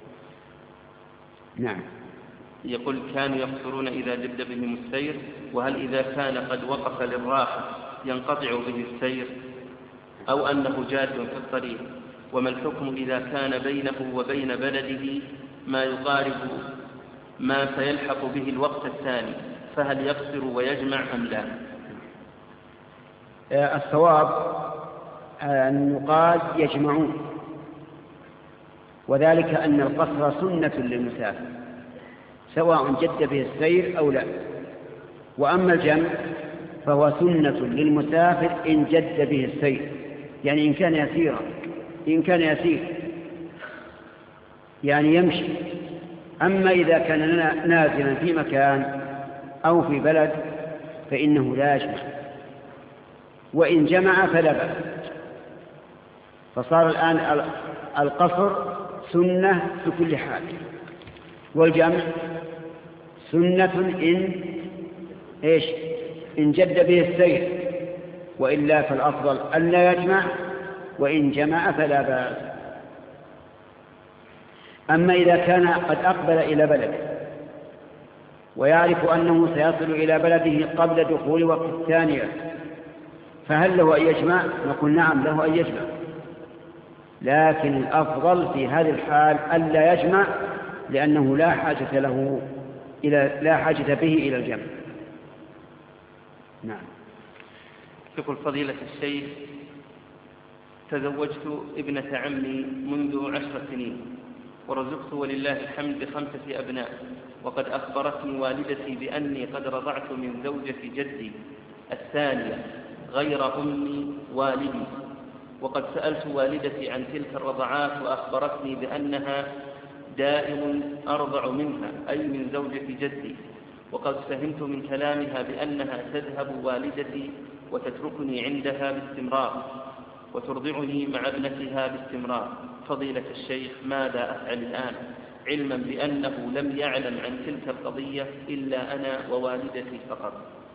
نعم. يقول كانوا يقصرون إذا جد بهم السير، وهل إذا كان قد وقف للراحة ينقطع به السير أو أنه جاد في الطريق؟ وما الحكم إذا كان بينه وبين بلده ما يقارب ما سيلحق به الوقت الثاني، فهل يقصر ويجمع أم لا؟ الصواب أن يقال يجمعون، وذلك أن القصر سنة للمسافر سواء جد به السير أو لا، وأما الجمع فهو سنة للمسافر إن جد به السير، يعني إن كان يسيرا إن كان يسير يعني يمشي. أما إذا كان نازلا في مكان أو في بلد فإنه لا يجمع، وإن جمع فلا بأس. فصار الآن القصر سنة في كل حال، والجمع سنة إن إيش إن جد به السير، وإلا فالأفضل أن لا يجمع، وإن جمع فلا بأس. أما إذا كان قد أقبل إلى بلده ويعرف أنه سيصل إلى بلده قبل دخول وقت الثانية فهل له أن يجمع؟ نقول نعم له أن يجمع، لكن الأفضل في هذه الحال ألا يجمع، لأنه لا حاجة له إلى لا حاجة به إلى الجمع. نعم. يقول فضيلة الشيخ تزوجت ابنة عمي منذ عشر سنين ورزقت ولله الحمد بخمسة أبناء، وقد أخبرتني والدتي بأني قد رضعت من زوجة جدي الثانية غير أمي والدي، وقد سألت والدتي عن تلك الرضعات وأخبرتني بأنها دائم أرضع منها أي من زوجة جدي، وقد فهمت من كلامها بأنها تذهب والدتي وتتركني عندها باستمرار وترضعني مع ابنتها باستمرار. فضيلة الشيخ ماذا أفعل الآن، علما بأنه لم يعلم عن تلك القضية إلا أنا ووالدتي فقط؟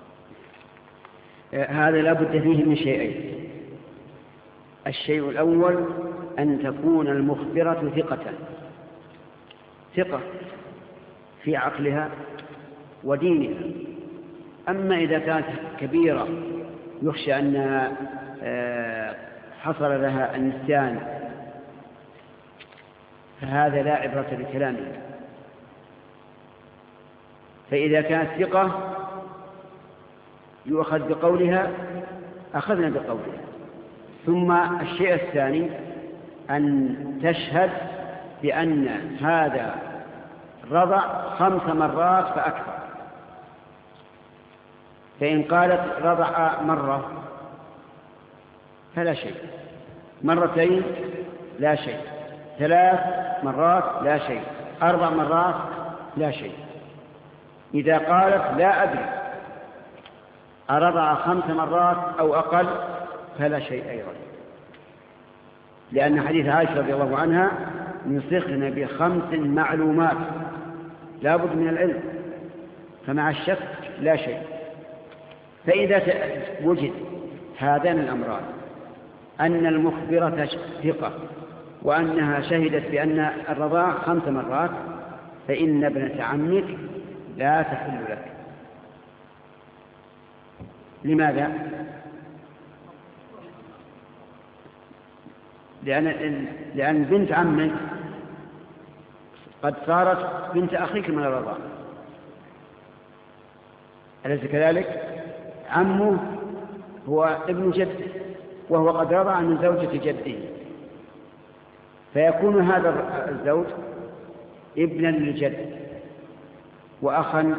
هذا لا بد فيه من شيئين. الشيء الأول أن تكون المخبرة ثقة ثقة في عقلها ودينها. أما إذا كانت كبيرة يخشى أن حصل لها النسيان فهذا لا عبرة بكلامها. فإذا كانت ثقة يؤخذ بقولها أخذنا بقولها. ثم الشيء الثاني أن تشهد بأن هذا رضع خمس مرات فأكثر، فإن قالت رضع مرة فلا شيء، مرتين لا شيء، ثلاث مرات لا شيء، أربع مرات لا شيء. إذا قالت لا أدري أرضع خمس مرات أو أقل فلا شيء أيضا، لأن حديث عائشة رضي الله عنها نصحنا بخمس معلومات لا بد من العلم، فمع الشك لا شيء. فإذا وجد هذان الأمران، أن المخبرة ثقة وأنها شهدت بأن الرضاع خمس مرات، فإن ابنة عمك لا تحل لك. لماذا؟ لأن, لأن بنت عمك قد صارت بنت أخيك من الرضاع، أليس كذلك؟ عمه هو ابن جده، وهو قد رضع من زوجة جده، فيكون هذا الزوج ابنا للجد وأخا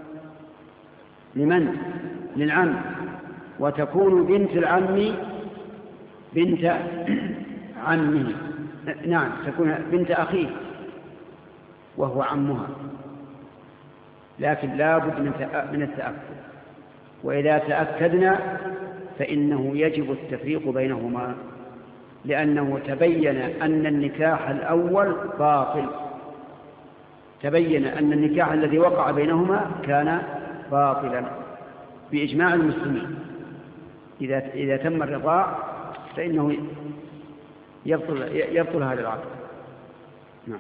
لمن؟ للعم، وتكون بنت العم بنت عمه، نعم تكون بنت أخيه وهو عمها، لكن لا بد من التأكد. وإذا تأكدنا فإنه يجب التفريق بينهما، لأنه تبين أن النكاح الأول باطل، تبين أن النكاح الذي وقع بينهما كان باطلا بإجماع المسلمين. إذا إذا تم الرضاع فإنه يبطل يبطل هذا العقد. نعم.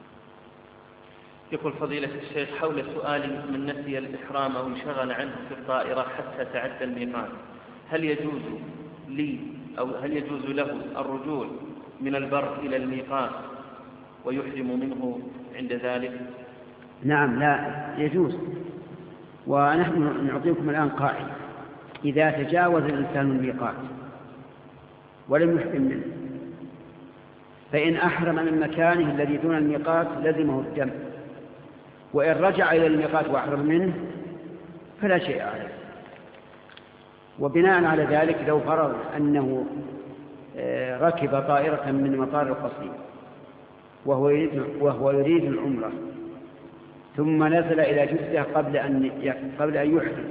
يقول فضيلة الشيخ حول سؤال من نسي الإحرام أو انشغل عنه في الطائرة حتى تعدى الميقات، هل يجوز لي أو هل يجوز له الرجوع من البر إلى الميقات ويحرم منه عند ذلك؟ نعم لا يجوز. ونحن نعطيكم الآن قاعدة: إذا تجاوز الإنسان الميقات ولم يحرم منه، فإن أحرم من مكانه الذي دون الميقات لزمه الدم، وإن رجع إلى الميقات وأحرم منه فلا شيء عليه. وبناء على ذلك لو فرض أنه ركب طائرة من مطار القصيم وهو يريد, وهو يريد العمرة، ثم نزل إلى جدة قبل أن قبل أن يحرم،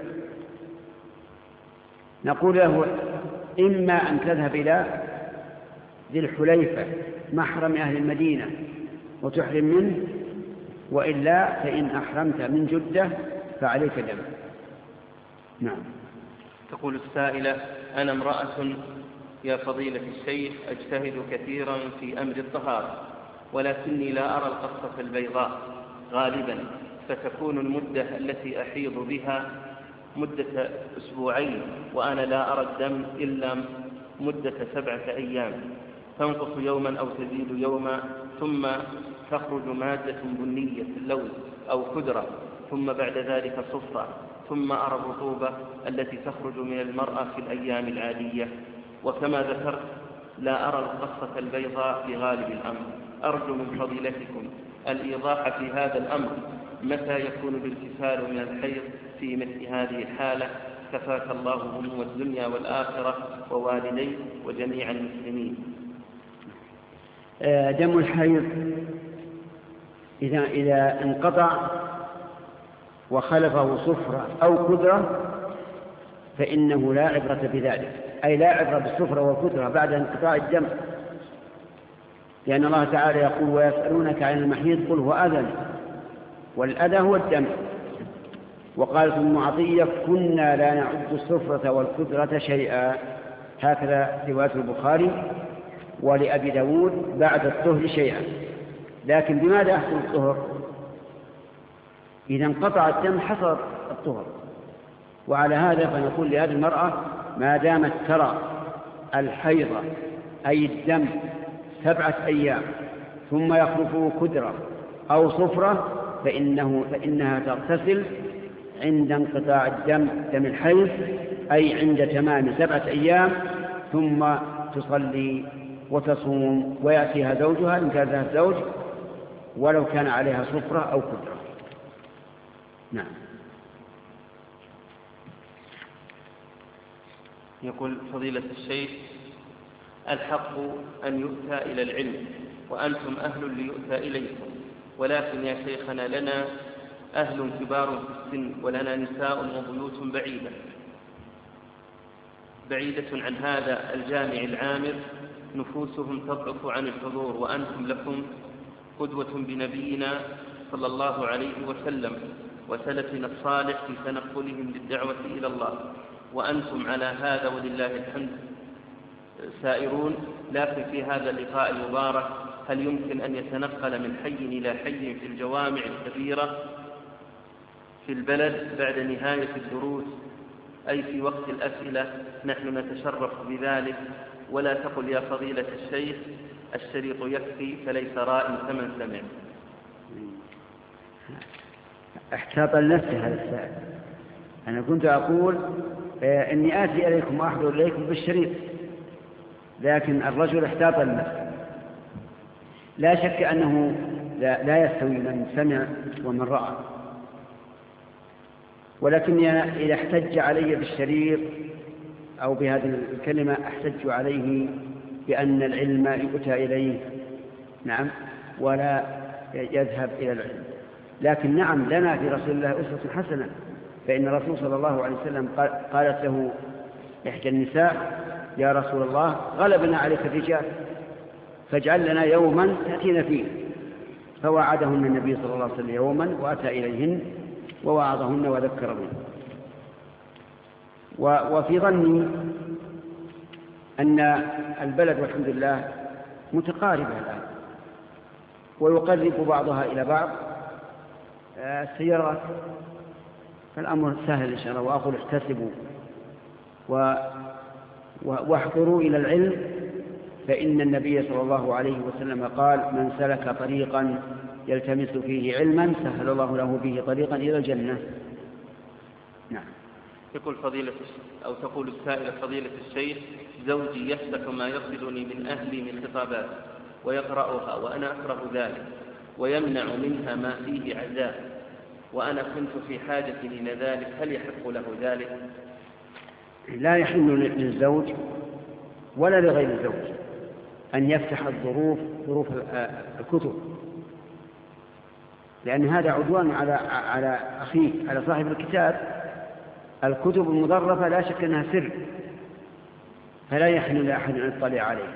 نقول له إما أن تذهب إلى ذي الحليفة محرم أهل المدينة وتحرم منه، وإلا فإن أحرمت من جدة فعليك دم. نعم. تقول السائلة: أنا امرأة يا فضيلة الشيخ أجتهد كثيرا في أمر الطهارة، ولكني لا أرى القصة البيضاء غالبا، فتكون المدة التي أحيض بها مدة أسبوعين، وأنا لا أرى الدم إلا مدة سبعة أيام، تنقص يوما أو تزيد يوما، ثم تخرج مادة بنية اللون أو خضرة، ثم بعد ذلك صفرة، ثم أرى الرطوبة التي تخرج من المرأة في الأيام العادية، وكما ذكرت لا أرى القصة البيضاء في غالب الأمر. أرجو من فضيلتكم الإيضاح في هذا الأمر، متى يكون الانفصال من الحيض في مثل هذه الحالة؟ كفاك الله هموم الدنيا والآخرة ووالدي وجميع المسلمين. دم الحيض إذا إذا انقطع وخلفه صفرة أو كدرة فإنه لا عبرة بذلك، أي لا عبرة بالصفرة والكدرة بعد انقطاع الدم، لأن الله تعالى يقول: ويسألونك عن المحيض قل هو أذى، والأذى هو الدم. وقالت أم عطية: كنا لا نعد الصفرة والكدرة شيئا. هكذا رواية البخاري. ولأبي داود: بعد الطهر شيئا. لكن بماذا يحصل الطهر؟ إذا انقطع الدم حصل الطهر. وعلى هذا فنقول لهذه المرأة: ما دامت ترى الحيض أي الدم سبعة أيام ثم يخلفه كدرة أو صفرة فإنه فإنها تغتسل عند انقطاع الدم دم الحيض، أي عند تمام سبعة أيام، ثم تصلي وتصوم، ويأتيها زوجها إن كان لها زوج ولو كان عليها صفرة أو كدرة. نعم. يقول فضيلة الشيخ: الحق أن يؤتى إلى العلم وأنتم أهل ليؤتى إليكم، ولكن يا شيخنا لنا أهل كبار في السن ولنا نساء وبيوت بعيدة بعيدة عن هذا الجامع العامر، نفوسهم تضعف عن الحضور، وأنتم لكم قدوة بنبينا صلى الله عليه وسلم، وسلفنا الصالح في تنقلهم للدعوة إلى الله، وأنتم على هذا ولله الحمد سائرون. لكن في هذا اللقاء المبارك هل يمكن أن يتنقل من حي إلى حي في الجوامع الكبيرة في البلد بعد نهاية الدروس، أي في وقت الأسئلة؟ نحن نتشرف بذلك. ولا تقل يا فضيلة الشيخ الشريط يكفي فليس راء كمن سمع. احتاط لنفسه هذا السائل. أنا كنت أقول آه إني آتي إليكم وأحضر إليكم بالشريط، لكن الرجل احتاط لنفسه. لا شك أنه لا, لا يستوي من سمع ومن رأى، ولكن إذا احتج علي بالشريط أو بهذه الكلمة احتج عليه بأن العلم يؤتى إليه، نعم، ولا يذهب إلى العلم. لكن نعم، لنا في رسول الله أسوة حسنة، فإن الرسول صلى الله عليه وسلم قالت له إحدى النساء: يا رسول الله غلبنا عليك الرجال فاجعل لنا يوما تأتينا فيه، فوعدهن النبي صلى الله عليه وسلم يوما وأتى إليهن ووعظهن وذكرهن. وفي ظني أن البلد والحمد لله متقاربة الآن، ويقرب بعضها إلى بعض السيارات، فالأمر سهل إن شاء الله. وأقول احتسبوا واحضروا إلى العلم، فإن النبي صلى الله عليه وسلم قال: من سلك طريقا يلتمس فيه علما سهل الله له به طريقا إلى الجنة. نعم. يقول فضيلة أو تقول السائلة: فضيلة الشيخ، زوجي يفتح ما يصلني من أهلي من خطابات ويقرأها وأنا أكره ذلك، ويمنع منها ما فيه عزاء، وأنا كنت في حاجة إلى ذلك، هل يحق له ذلك؟ لا يحل للزوج ولا لغير الزوج أن يفتح الظروف ظروف الكتب، لأن هذا عدوان على على أخيه، على صاحب الكتاب. الكتب المضرفة لا شك أنها سر، فلا يحل لأحد أن يطلع عليه.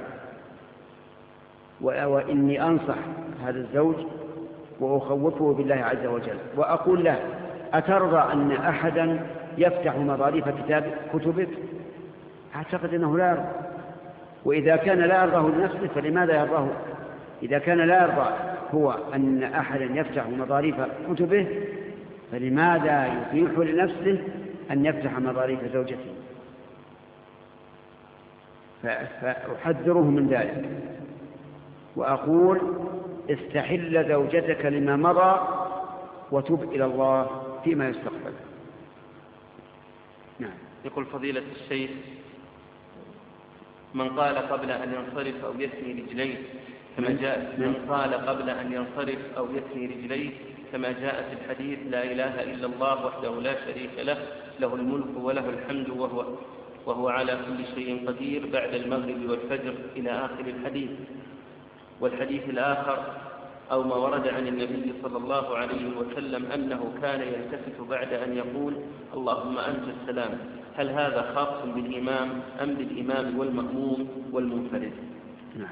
وإني أنصح هذا الزوج وأخوفه بالله عز وجل، وأقول له: أترضى أن أحدا يفتح مظاريف كتاب كتبك؟ أعتقد أنه لا يرضى. وإذا كان لا يرضاه لنفسه فلماذا يرضاه؟ إذا كان لا يرضى هو أن أحدا يفتح مظاريف كتبه، فلماذا يتيح لنفسه أن يفتح مظاريف زوجته؟ فأحذره من ذلك، وأقول: استحل زوجتك لما مضى وتب إلى الله فيما يستقبل. نعم. يقول فضيلة الشيخ: من قال قبل أن ينصرف أو يثني رجليه كما جاء من قال قبل أن ينصرف أو يثني رجليه كما جاء في الحديث: لا إله إلا الله وحده لا شريك له، له الملك وله الحمد وهو وهو على كل شيء قدير، بعد المغرب والفجر، إلى آخر الحديث. والحديث الآخر أو ما ورد عن النبي صلى الله عليه وسلم أنه كان يلتفت بعد أن يقول: اللهم أنت السلام. هل هذا خاص بالإمام أم بالإمام والمأموم والمنفرد؟ نعم.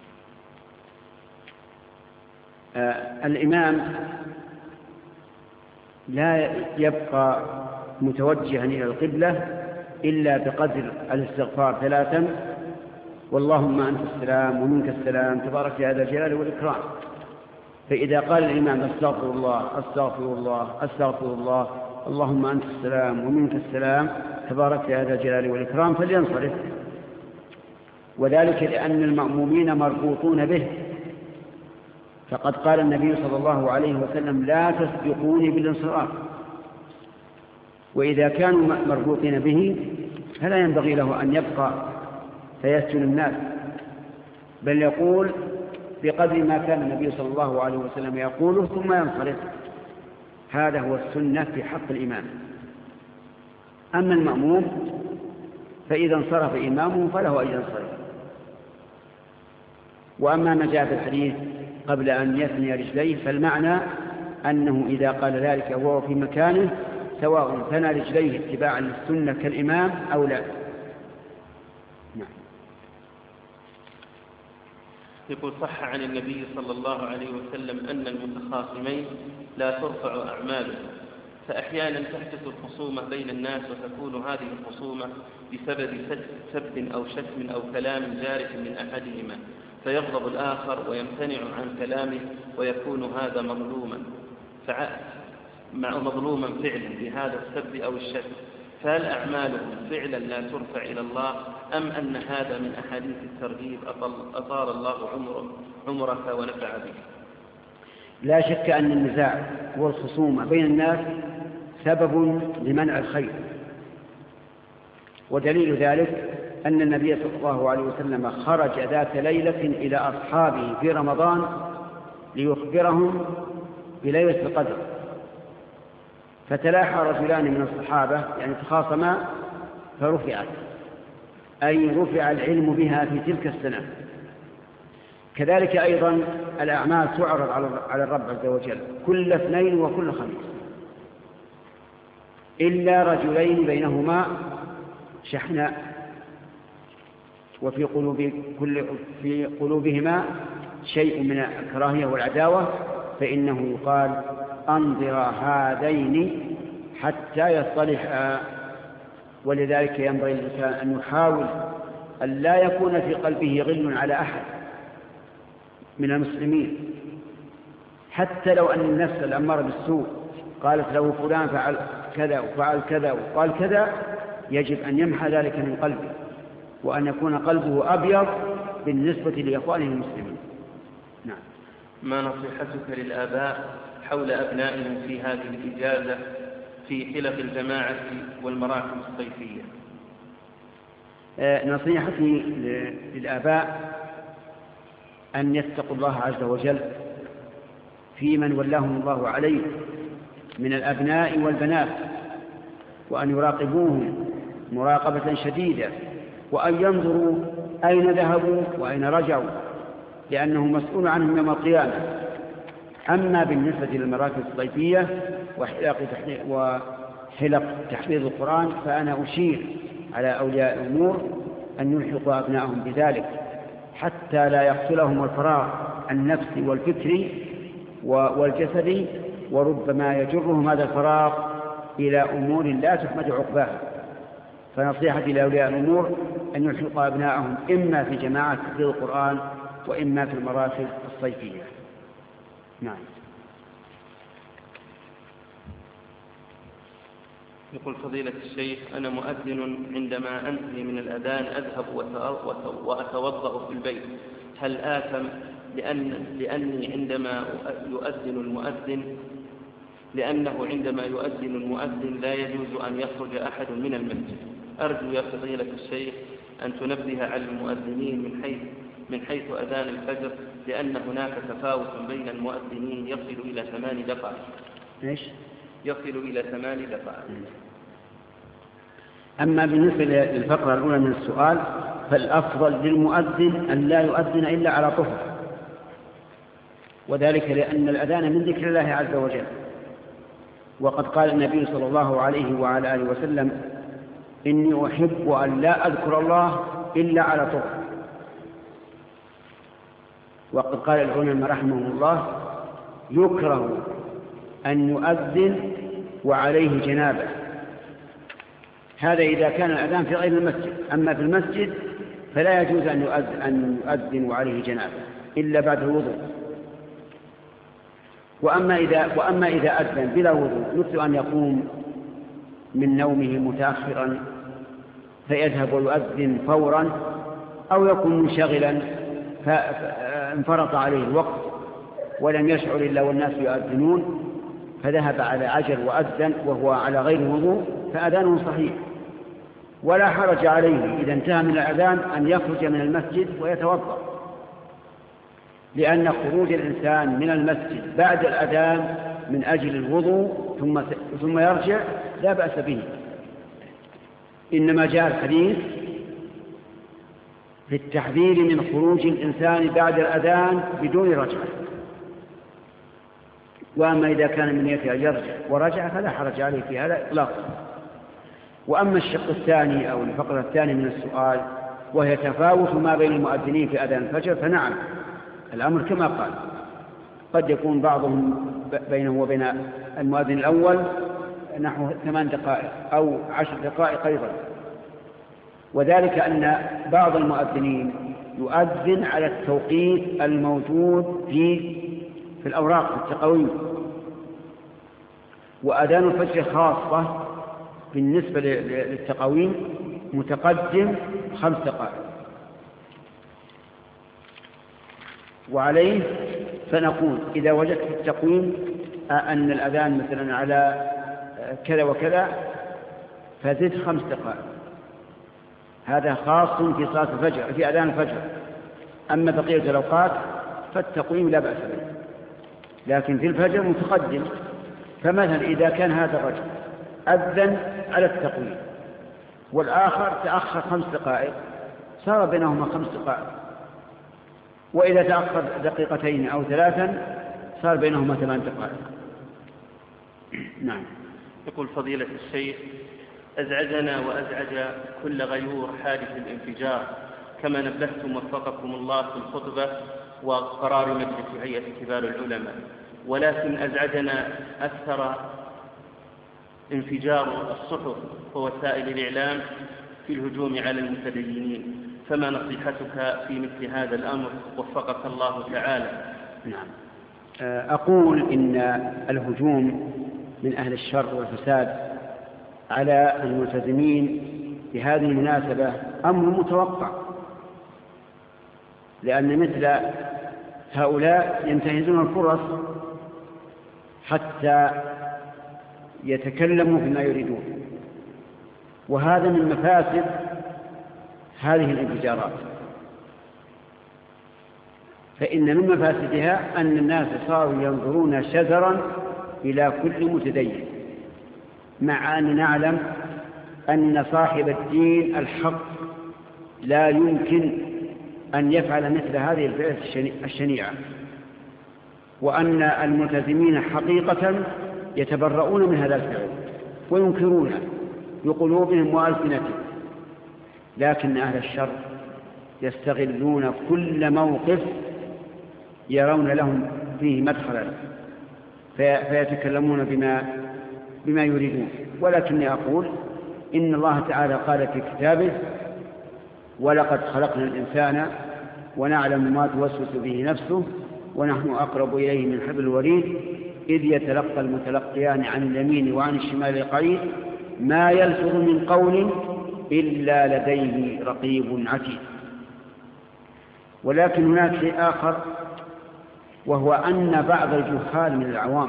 آه الإمام لا يبقى متوجها إلى القبلة إلا بقدر الاستغفار ثلاثا: واللهم أنت السلام ومنك السلام تبارك يا ذا الجلال والإكرام. فإذا قال الإمام: أستغفر الله أستغفر الله أستغفر الله اللهم أنت السلام ومنك السلام تبارك يا ذا الجلال والإكرام، فلينصرف. وذلك لأن المأمومين مربوطون به، فقد قال النبي صلى الله عليه وسلم: لا تسبقوني بالانصراف. وإذا كانوا مربوطين به فلا ينبغي له أن يبقى فيسجن الناس، بل يقول بقدر ما كان النبي صلى الله عليه وسلم يقوله ثم ينصرف. هذا هو السنة في حق الإمام. أما المأموم فإذا انصرف إمامه فله أن ينصرف. وأما ما جاء في الحديث قبل أن يثني رجليه، فالمعنى أنه إذا قال ذلك وهو في مكانه، سواء ثنى رجليه اتباعا للسنة كالإمام أو لا. نعم. يقول: صح عن النبي صلى الله عليه وسلم أن المتخاصمين لا ترفع أعمالهم فأحيانا تحدث الخصومة بين الناس وتكون هذه الخصومة بسبب سب أو شتم أو كلام جارح من أحدهما، فيغضب الآخر ويمتنع عن كلامه ويكون هذا مظلوما مع مظلوما فعلا بهذا السب أو الشتم، فهل أعمالهم فعلا لا ترفع إلى الله، أم أن هذا من أحاديث الترغيب أطال الله عمره عمرك ونفع بك؟ لا شك أن النزاع والخصومة بين الناس سبب لمنع الخير، ودليل ذلك أن النبي صلى الله عليه وسلم خرج ذات ليلة إلى أصحابه في رمضان ليخبرهم بليلة القدر، فتلاحى رجلان من الصحابة يعني تخاصما فرفعت، أي رفع العلم بها في تلك السنة. كذلك أيضا الأعمال تعرض على الرب عز وجل كل اثنين وكل خميس، إلا رجلين بينهما شحناء وفي قلوب كل في قلوبهما شيء من الكراهية والعداوة، فإنه يقال أنظر هذين حتى يصطلحا. ولذلك ينبغي الإنسان أن يحاول أن لا يكون في قلبه غل على أحد من المسلمين، حتى لو أن النفس الأمارة بالسوء قالت له فلان فعل كذا وفعل كذا وقال كذا، يجب أن يمحى ذلك من قلبه، وأن يكون قلبه أبيض بالنسبة لإخوانه المسلمين. نعم. ما نصيحتك للآباء حول أبنائهم في هذه الإجازة في حلق الجماعة والمراكب الصيفية؟ آه نصيحتي للآباء أن يتقوا الله عز وجل في من ولاهم الله عليه من الأبناء والبنات، وأن يراقبوهم مراقبة شديدة، وأن ينظروا أين ذهبوا وأين رجعوا، لأنه مسؤول عنهم يوم القيامة. أما بالنسبة للمراكز الصيفية وحلق تحفيظ القرآن فأنا أشير على أولياء الأمور أن يلحقوا أبنائهم بذلك حتى لا يحصلهم الفراغ النفسي والفكري والجسدي، وربما يجرهم هذا الفراغ إلى أمور لا تحمد عقباها. فنصيحتي لأولياء الأمور أن يلحقوا أبنائهم إما في جماعة تحفيظ القرآن وإما في المراكز الصيفية. نعم. يقول فضيلة الشيخ: أنا مؤذن، عندما أنتهي من الأذان أذهب وأتوضأ في البيت، هل آثم لأن لأني عندما يؤذن المؤذن لأنه عندما يؤذن المؤذن لا يجوز أن يخرج أحد من المسجد؟ أرجو يا فضيلة الشيخ أن تنبه على المؤذنين من حيث من حيث أذان الفجر، لأن هناك تفاوت بين المؤذنين يصل إلى ثمان دقائق. إيش؟ يصل إلى ثمان دقائق. أما بالنسبة للفقرة الأولى من السؤال، فالأفضل للمؤذن أن لا يؤذن إلا على طهر، وذلك لأن الأذان من ذكر الله عز وجل، وقد قال النبي صلى الله عليه وعلى آله وسلم: إني أحب أن لا أذكر الله إلا على طهر. وقد قال العلماء رحمهم الله: يكره أن يؤذن وعليه جنابه. هذا إذا كان الأذان في غير المسجد، أما في المسجد فلا يجوز أن يؤذن, أن يؤذن وعليه جنابه إلا بعد الوضوء. وأما إذا, وأما إذا أذن بلا وضوء، مثل أن يقوم من نومه متأخرا فيذهب ويؤذن فورا، أو يكون منشغلا فانفرط عليه الوقت ولم يشعر إلا والناس يؤذنون فذهب على عجل وأذن وهو على غير وضوء، فأذانه صحيح، ولا حرج عليه إذا انتهى من الأذان أن يخرج من المسجد ويتوضأ، لأن خروج الإنسان من المسجد بعد الأذان من أجل الوضوء ثم ثم يرجع لا بأس به. إنما جاء الحديث في التحذير من خروج الإنسان بعد الأذان بدون رجعة، وأما إذا كان من نيته أن يرجع ورجع فلا حرج عليه في هذا إطلاقا. وأما الشق الثاني أو الفقرة الثانية من السؤال، وهي تفاوت ما بين المؤذنين في أذان الفجر، فنعم الأمر كما قال، قد يكون بعضهم بينه وبين المؤذن الأول نحو ثمان دقائق أو عشر دقائق أيضا. وذلك أن بعض المؤذنين يؤذن على التوقيت الموجود في في الأوراق في التقويم، وأذان الفجر خاصة بالنسبة للتقويم متقدم خمس دقائق. وعليه فنقول إذا وجدت في التقويم أن الأذان مثلا على كذا وكذا فزد خمس دقائق، هذا خاص في صلاة الفجر في أذان الفجر. أما بقية الأوقات فالتقويم لا بأس به، لكن في الفجر متقدم. فمثلا إذا كان هذا الرجل أذن على التقويم والآخر تأخر خمس دقائق صار بينهما خمس دقائق، وإذا تأخر دقيقتين أو ثلاثا صار بينهما ثمان دقائق. نعم. يقول فضيلة الشيخ: أزعجنا وأزعج كل غيور حادث الانفجار، كما نبهتم وفقكم الله في الخطبة وقرار مجلس هيئة كبار العلماء، ولكن أزعجنا أكثر انفجار الصحف ووسائل الإعلام في الهجوم على المتدينين، فما نصيحتك في مثل هذا الأمر وفقك الله تعالى؟ نعم. أقول إن الهجوم من أهل الشر والفساد على الملتزمين بهذه المناسبة أمر متوقع، لأن مثل هؤلاء ينتهزون الفرص حتى يتكلموا فيما يريدون، وهذا من مفاسد هذه الانفجارات. فإن من مفاسدها أن الناس صاروا ينظرون شزرا إلى كل متدين، مع أن نعلم أن صاحب الدين الحق لا يمكن أن يفعل مثل هذه الفئة الشنيعة، وأن الملتزمين حقيقة يتبرؤون من هذا الفعل وينكرونه بقلوبهم وألسنتهم، لكن أهل الشر يستغلون كل موقف يرون لهم فيه مدخلا فيتكلمون بما, بما يريدون. ولكني أقول إن الله تعالى قال في كتابه: ولقد خلقنا الإنسان ونعلم ما توسوس به نفسه ونحن أقرب إليه من حبل الوريد إذ يتلقى المتلقيان عن اليمين وعن الشمال قعيد ما يلفظ من قول إلا لديه رقيب عتيد. ولكن هناك شيء آخر، وهو أن بعض الجهال من العوام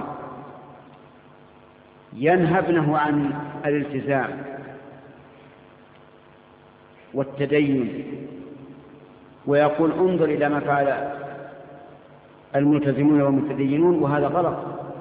ينهبنه عن الالتزام والتدين، ويقول: انظر إلى ما فعل الملتزمون والمتدينون، وهذا غلط،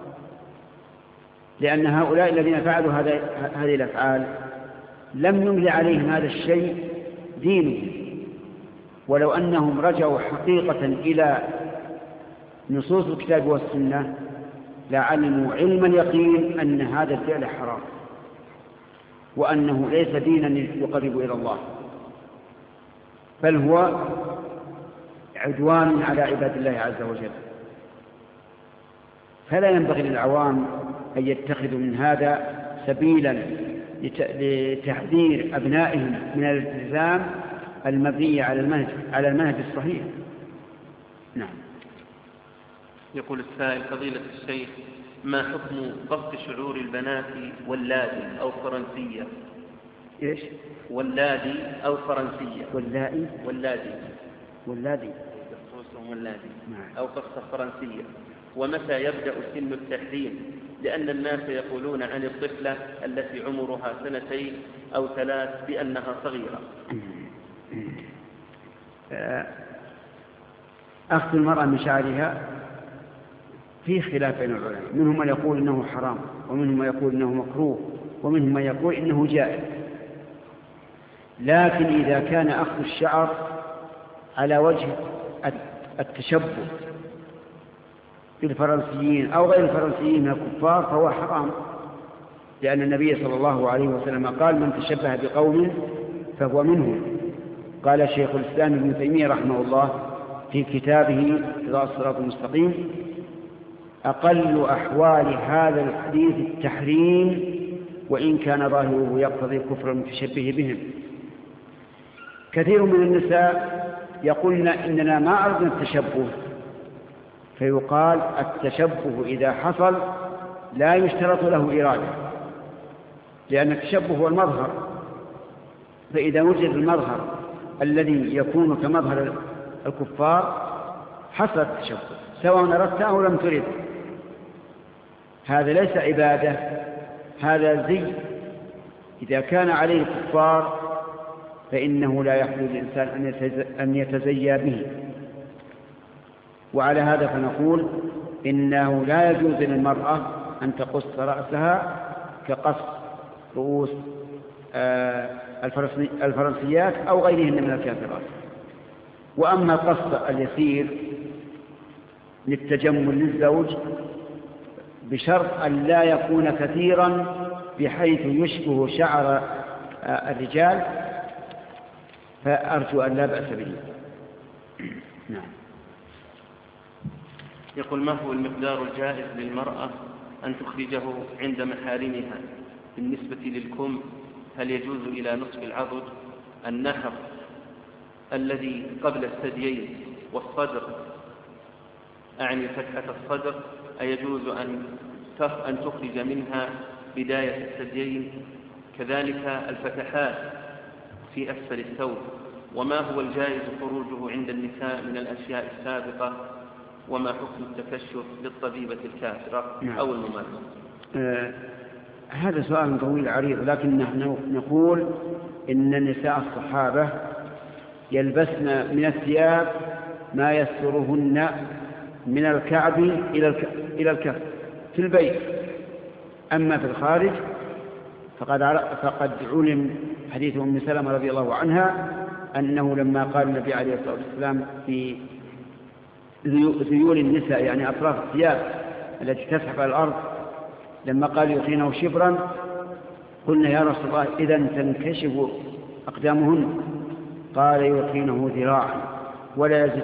لأن هؤلاء الذين فعلوا هذه الأفعال لم يمل عليهم هذا الشيء دينه، ولو أنهم رجعوا حقيقة إلى نصوص الكتاب والسنة لعلموا علم اليقين أن هذا الفعل حرام، وأنه ليس دينا يقرب إلى الله، بل هو عدوان على عباد الله عز وجل. فلا ينبغي للعوام أن يتخذوا من هذا سبيلا لتحذير أبنائهم من الالتزام المبني على المنهج على المنهج الصحيح. نعم. يقول السائل: فضيلة الشيخ، ما حكم ضبط شعور البنات واللادي أو فرنسية؟ إيش؟ واللادي أو فرنسية. واللائي واللادي واللادي واللادي نعم. أو قصة فرنسية، ومتى يبدأ سن التحريم؟ لأن الناس يقولون عن الطفلة التي عمرها سنتين أو ثلاث بأنها صغيرة. أخذ المرأة من شعرها في خلاف بين العلماء، منهم من يقول إنه حرام، ومنهم من يقول إنه مكروه، ومنهم من يقول إنه جائز. لكن إذا كان أخذ الشعر على وجه التشبه بالفرنسيين أو غير الفرنسيين من الكفار فهو حرام، لأن النبي صلى الله عليه وسلم قال: من تشبه بقوم فهو منهم. قال شيخ الإسلام ابن تيمية رحمه الله في كتابه اقتضاء الصراط المستقيم: أقل أحوال هذا الحديث التحريم وإن كان ظاهره يقتضي كفر المتشبه بهم. كثير من النساء يقولن إننا ما أردنا التشبه، فيقال التشبه إذا حصل لا يشترط له إرادة، لأن التشبه هو المظهر، فإذا وجد المظهر الذي يكون كمظهر الكفار حصل التشبه سواء أردت أو لم ترد. هذا ليس عبادة، هذا زي. إذا كان عليه الكفار فإنه لا يحل للإنسان أن يتزيى به. وعلى هذا فنقول إنه لا يجوز للمرأة أن تقص رأسها كقص رؤوس الفرنسيات أو غيرهن من الكافرات. وأما القص اليسير للتجمل للزوج بشرط أن لا يكون كثيرا بحيث يشبه شعر الرجال، فأرجو أن لا بأس به. نعم. يقول: ما هو المقدار الجائز للمرأة أن تخرجه عند محارمها بالنسبة للكم؟ هل يجوز إلى نصف العضد؟ النحر الذي قبل الثديين والصدر، أعني فتحة الصدر، أيجوز أن أن تخرج منها بداية الثديين؟ كذلك الفتحات في أسفل الثوب. وما هو الجائز خروجه عند النساء من الأشياء السابقة؟ وما حكم التكشف للطبيبة الكافرة أو الممارسة؟ آه هذا سؤال طويل عريض، لكن نحن نقول إن نساء الصحابة يلبسن من الثياب ما يسترهن من الكعب إلى الكف في البيت. أما في الخارج فقد فقد علم حديث أم سلمة رضي الله عنها أنه لما قال النبي عليه الصلاة والسلام في ذيول النساء، يعني أطراف الثياب التي تسحب على الأرض، لما قال يطينه شبرا قلنا يا رسول الله إذن تنكشف أقدامهن؟ قال يطينه ذراعا ولا يزد.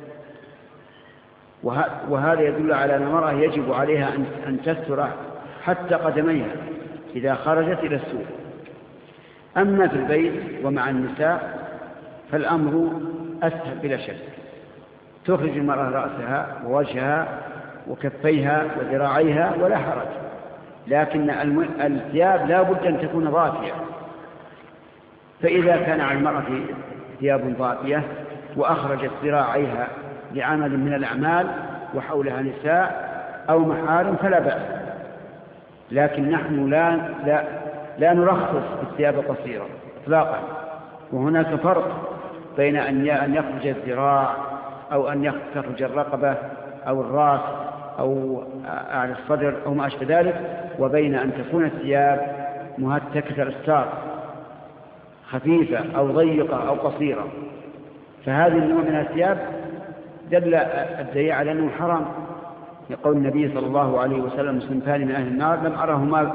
وهذا يدل على أن المرأة يجب عليها أن تستر حتى قدميها إذا خرجت إلى السوق. أما في البيت ومع النساء فالأمر أسهل بلا شك، تخرج المرأة رأسها ووجهها وكفيها وذراعيها ولا حرج، لكن الثياب لا بد أن تكون ضافية. فإذا كان على المرأة ثياب ضافية وأخرجت ذراعيها لعمل من الأعمال وحولها نساء أو محارم فلا بأس، لكن نحن لا, لا, لا نرخص بالثياب القصيرة إطلاقا. وهناك فرق بين أن يخرج الذراع أو أن تخرج الرقبة أو الرأس أو أعلى الصدر أو ما أشبه ذلك، وبين أن تكون الثياب مهتكة الأستار خفيفة أو ضيقة أو قصيرة. فهذه النوع من الثياب دل الدليل على أنه حرام، يقول النبي صلى الله عليه وسلم: صنفان من أهل النار لم أرهما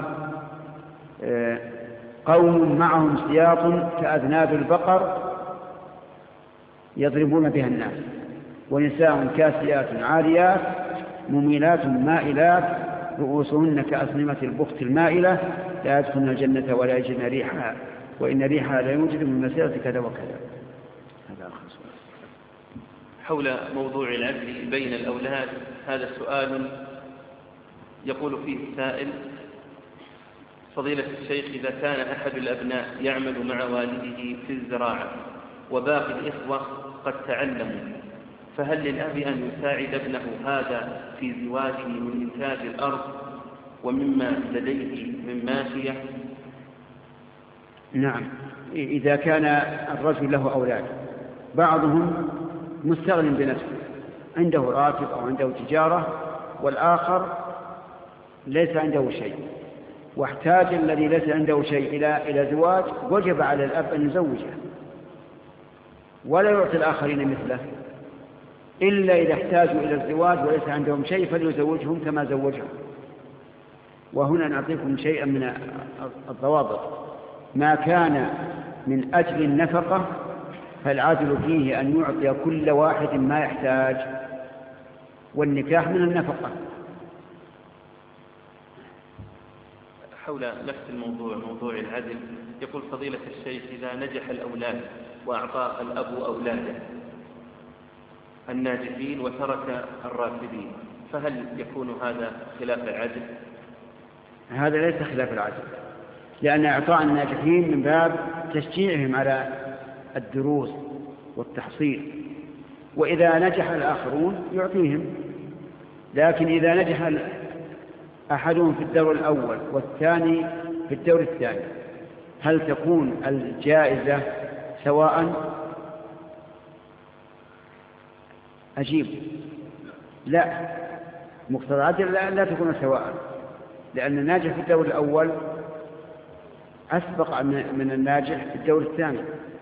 قوم معهم سياط كأذناب البقر يضربون بها الناس، ونساء كاسيات عاريات مميلات مائلات رؤوسهن كأسنمة البخت المائلة لا يدخلن الجنة ولا يجدن ريحها وإن ريحها لا يوجد من مسيرة كذا وكذا. هذا الخصوص. حول موضوع العدل بين الأولاد، هذا سؤال يقول فيه السائل: فضيلة الشيخ، إذا كان أحد الأبناء يعمل مع والده في الزراعة وباقي الإخوة قد تعلموا، فهل للأب أن يساعد ابنه هذا في زواجه من إنتاج الأرض ومما لديه من ماشية؟ نعم، إذا كان الرجل له أولاد بعضهم مستغن بنفسه عنده راتب أو عنده تجارة، والآخر ليس عنده شيء واحتاج الذي ليس عنده شيء إلى إلى زواج، وجب على الأب أن يزوجه ولا يعطي الآخرين مثله، إلا إذا احتاجوا إلى الزواج وليس عندهم شيء فليزوجهم كما زوجهم. وهنا نعطيكم شيئا من الضوابط: ما كان من أجل النفقة فالعدل فيه أن يعطي كل واحد ما يحتاج، والنكاح من النفقة. حول نفس الموضوع، موضوع العدل. يقول فضيلة الشيخ: إذا نجح الأولاد وأعطى الأب أولاده الناجحين وترك الرافدين، فهل يكون هذا خلاف العدل؟ هذا ليس خلاف العدل، لأن إعطاء الناجحين من باب تشجيعهم على الدروس والتحصيل، وإذا نجح الآخرون يعطيهم. لكن إذا نجح أحدهم في الدور الأول والثاني في الدور الثاني، هل تكون الجائزة سواء؟ أجيب: لا، مقتضى العدل لا, لا تكون سواء، لأن الناجح في الدور الأول أسبق من الناجح في الدور الثاني.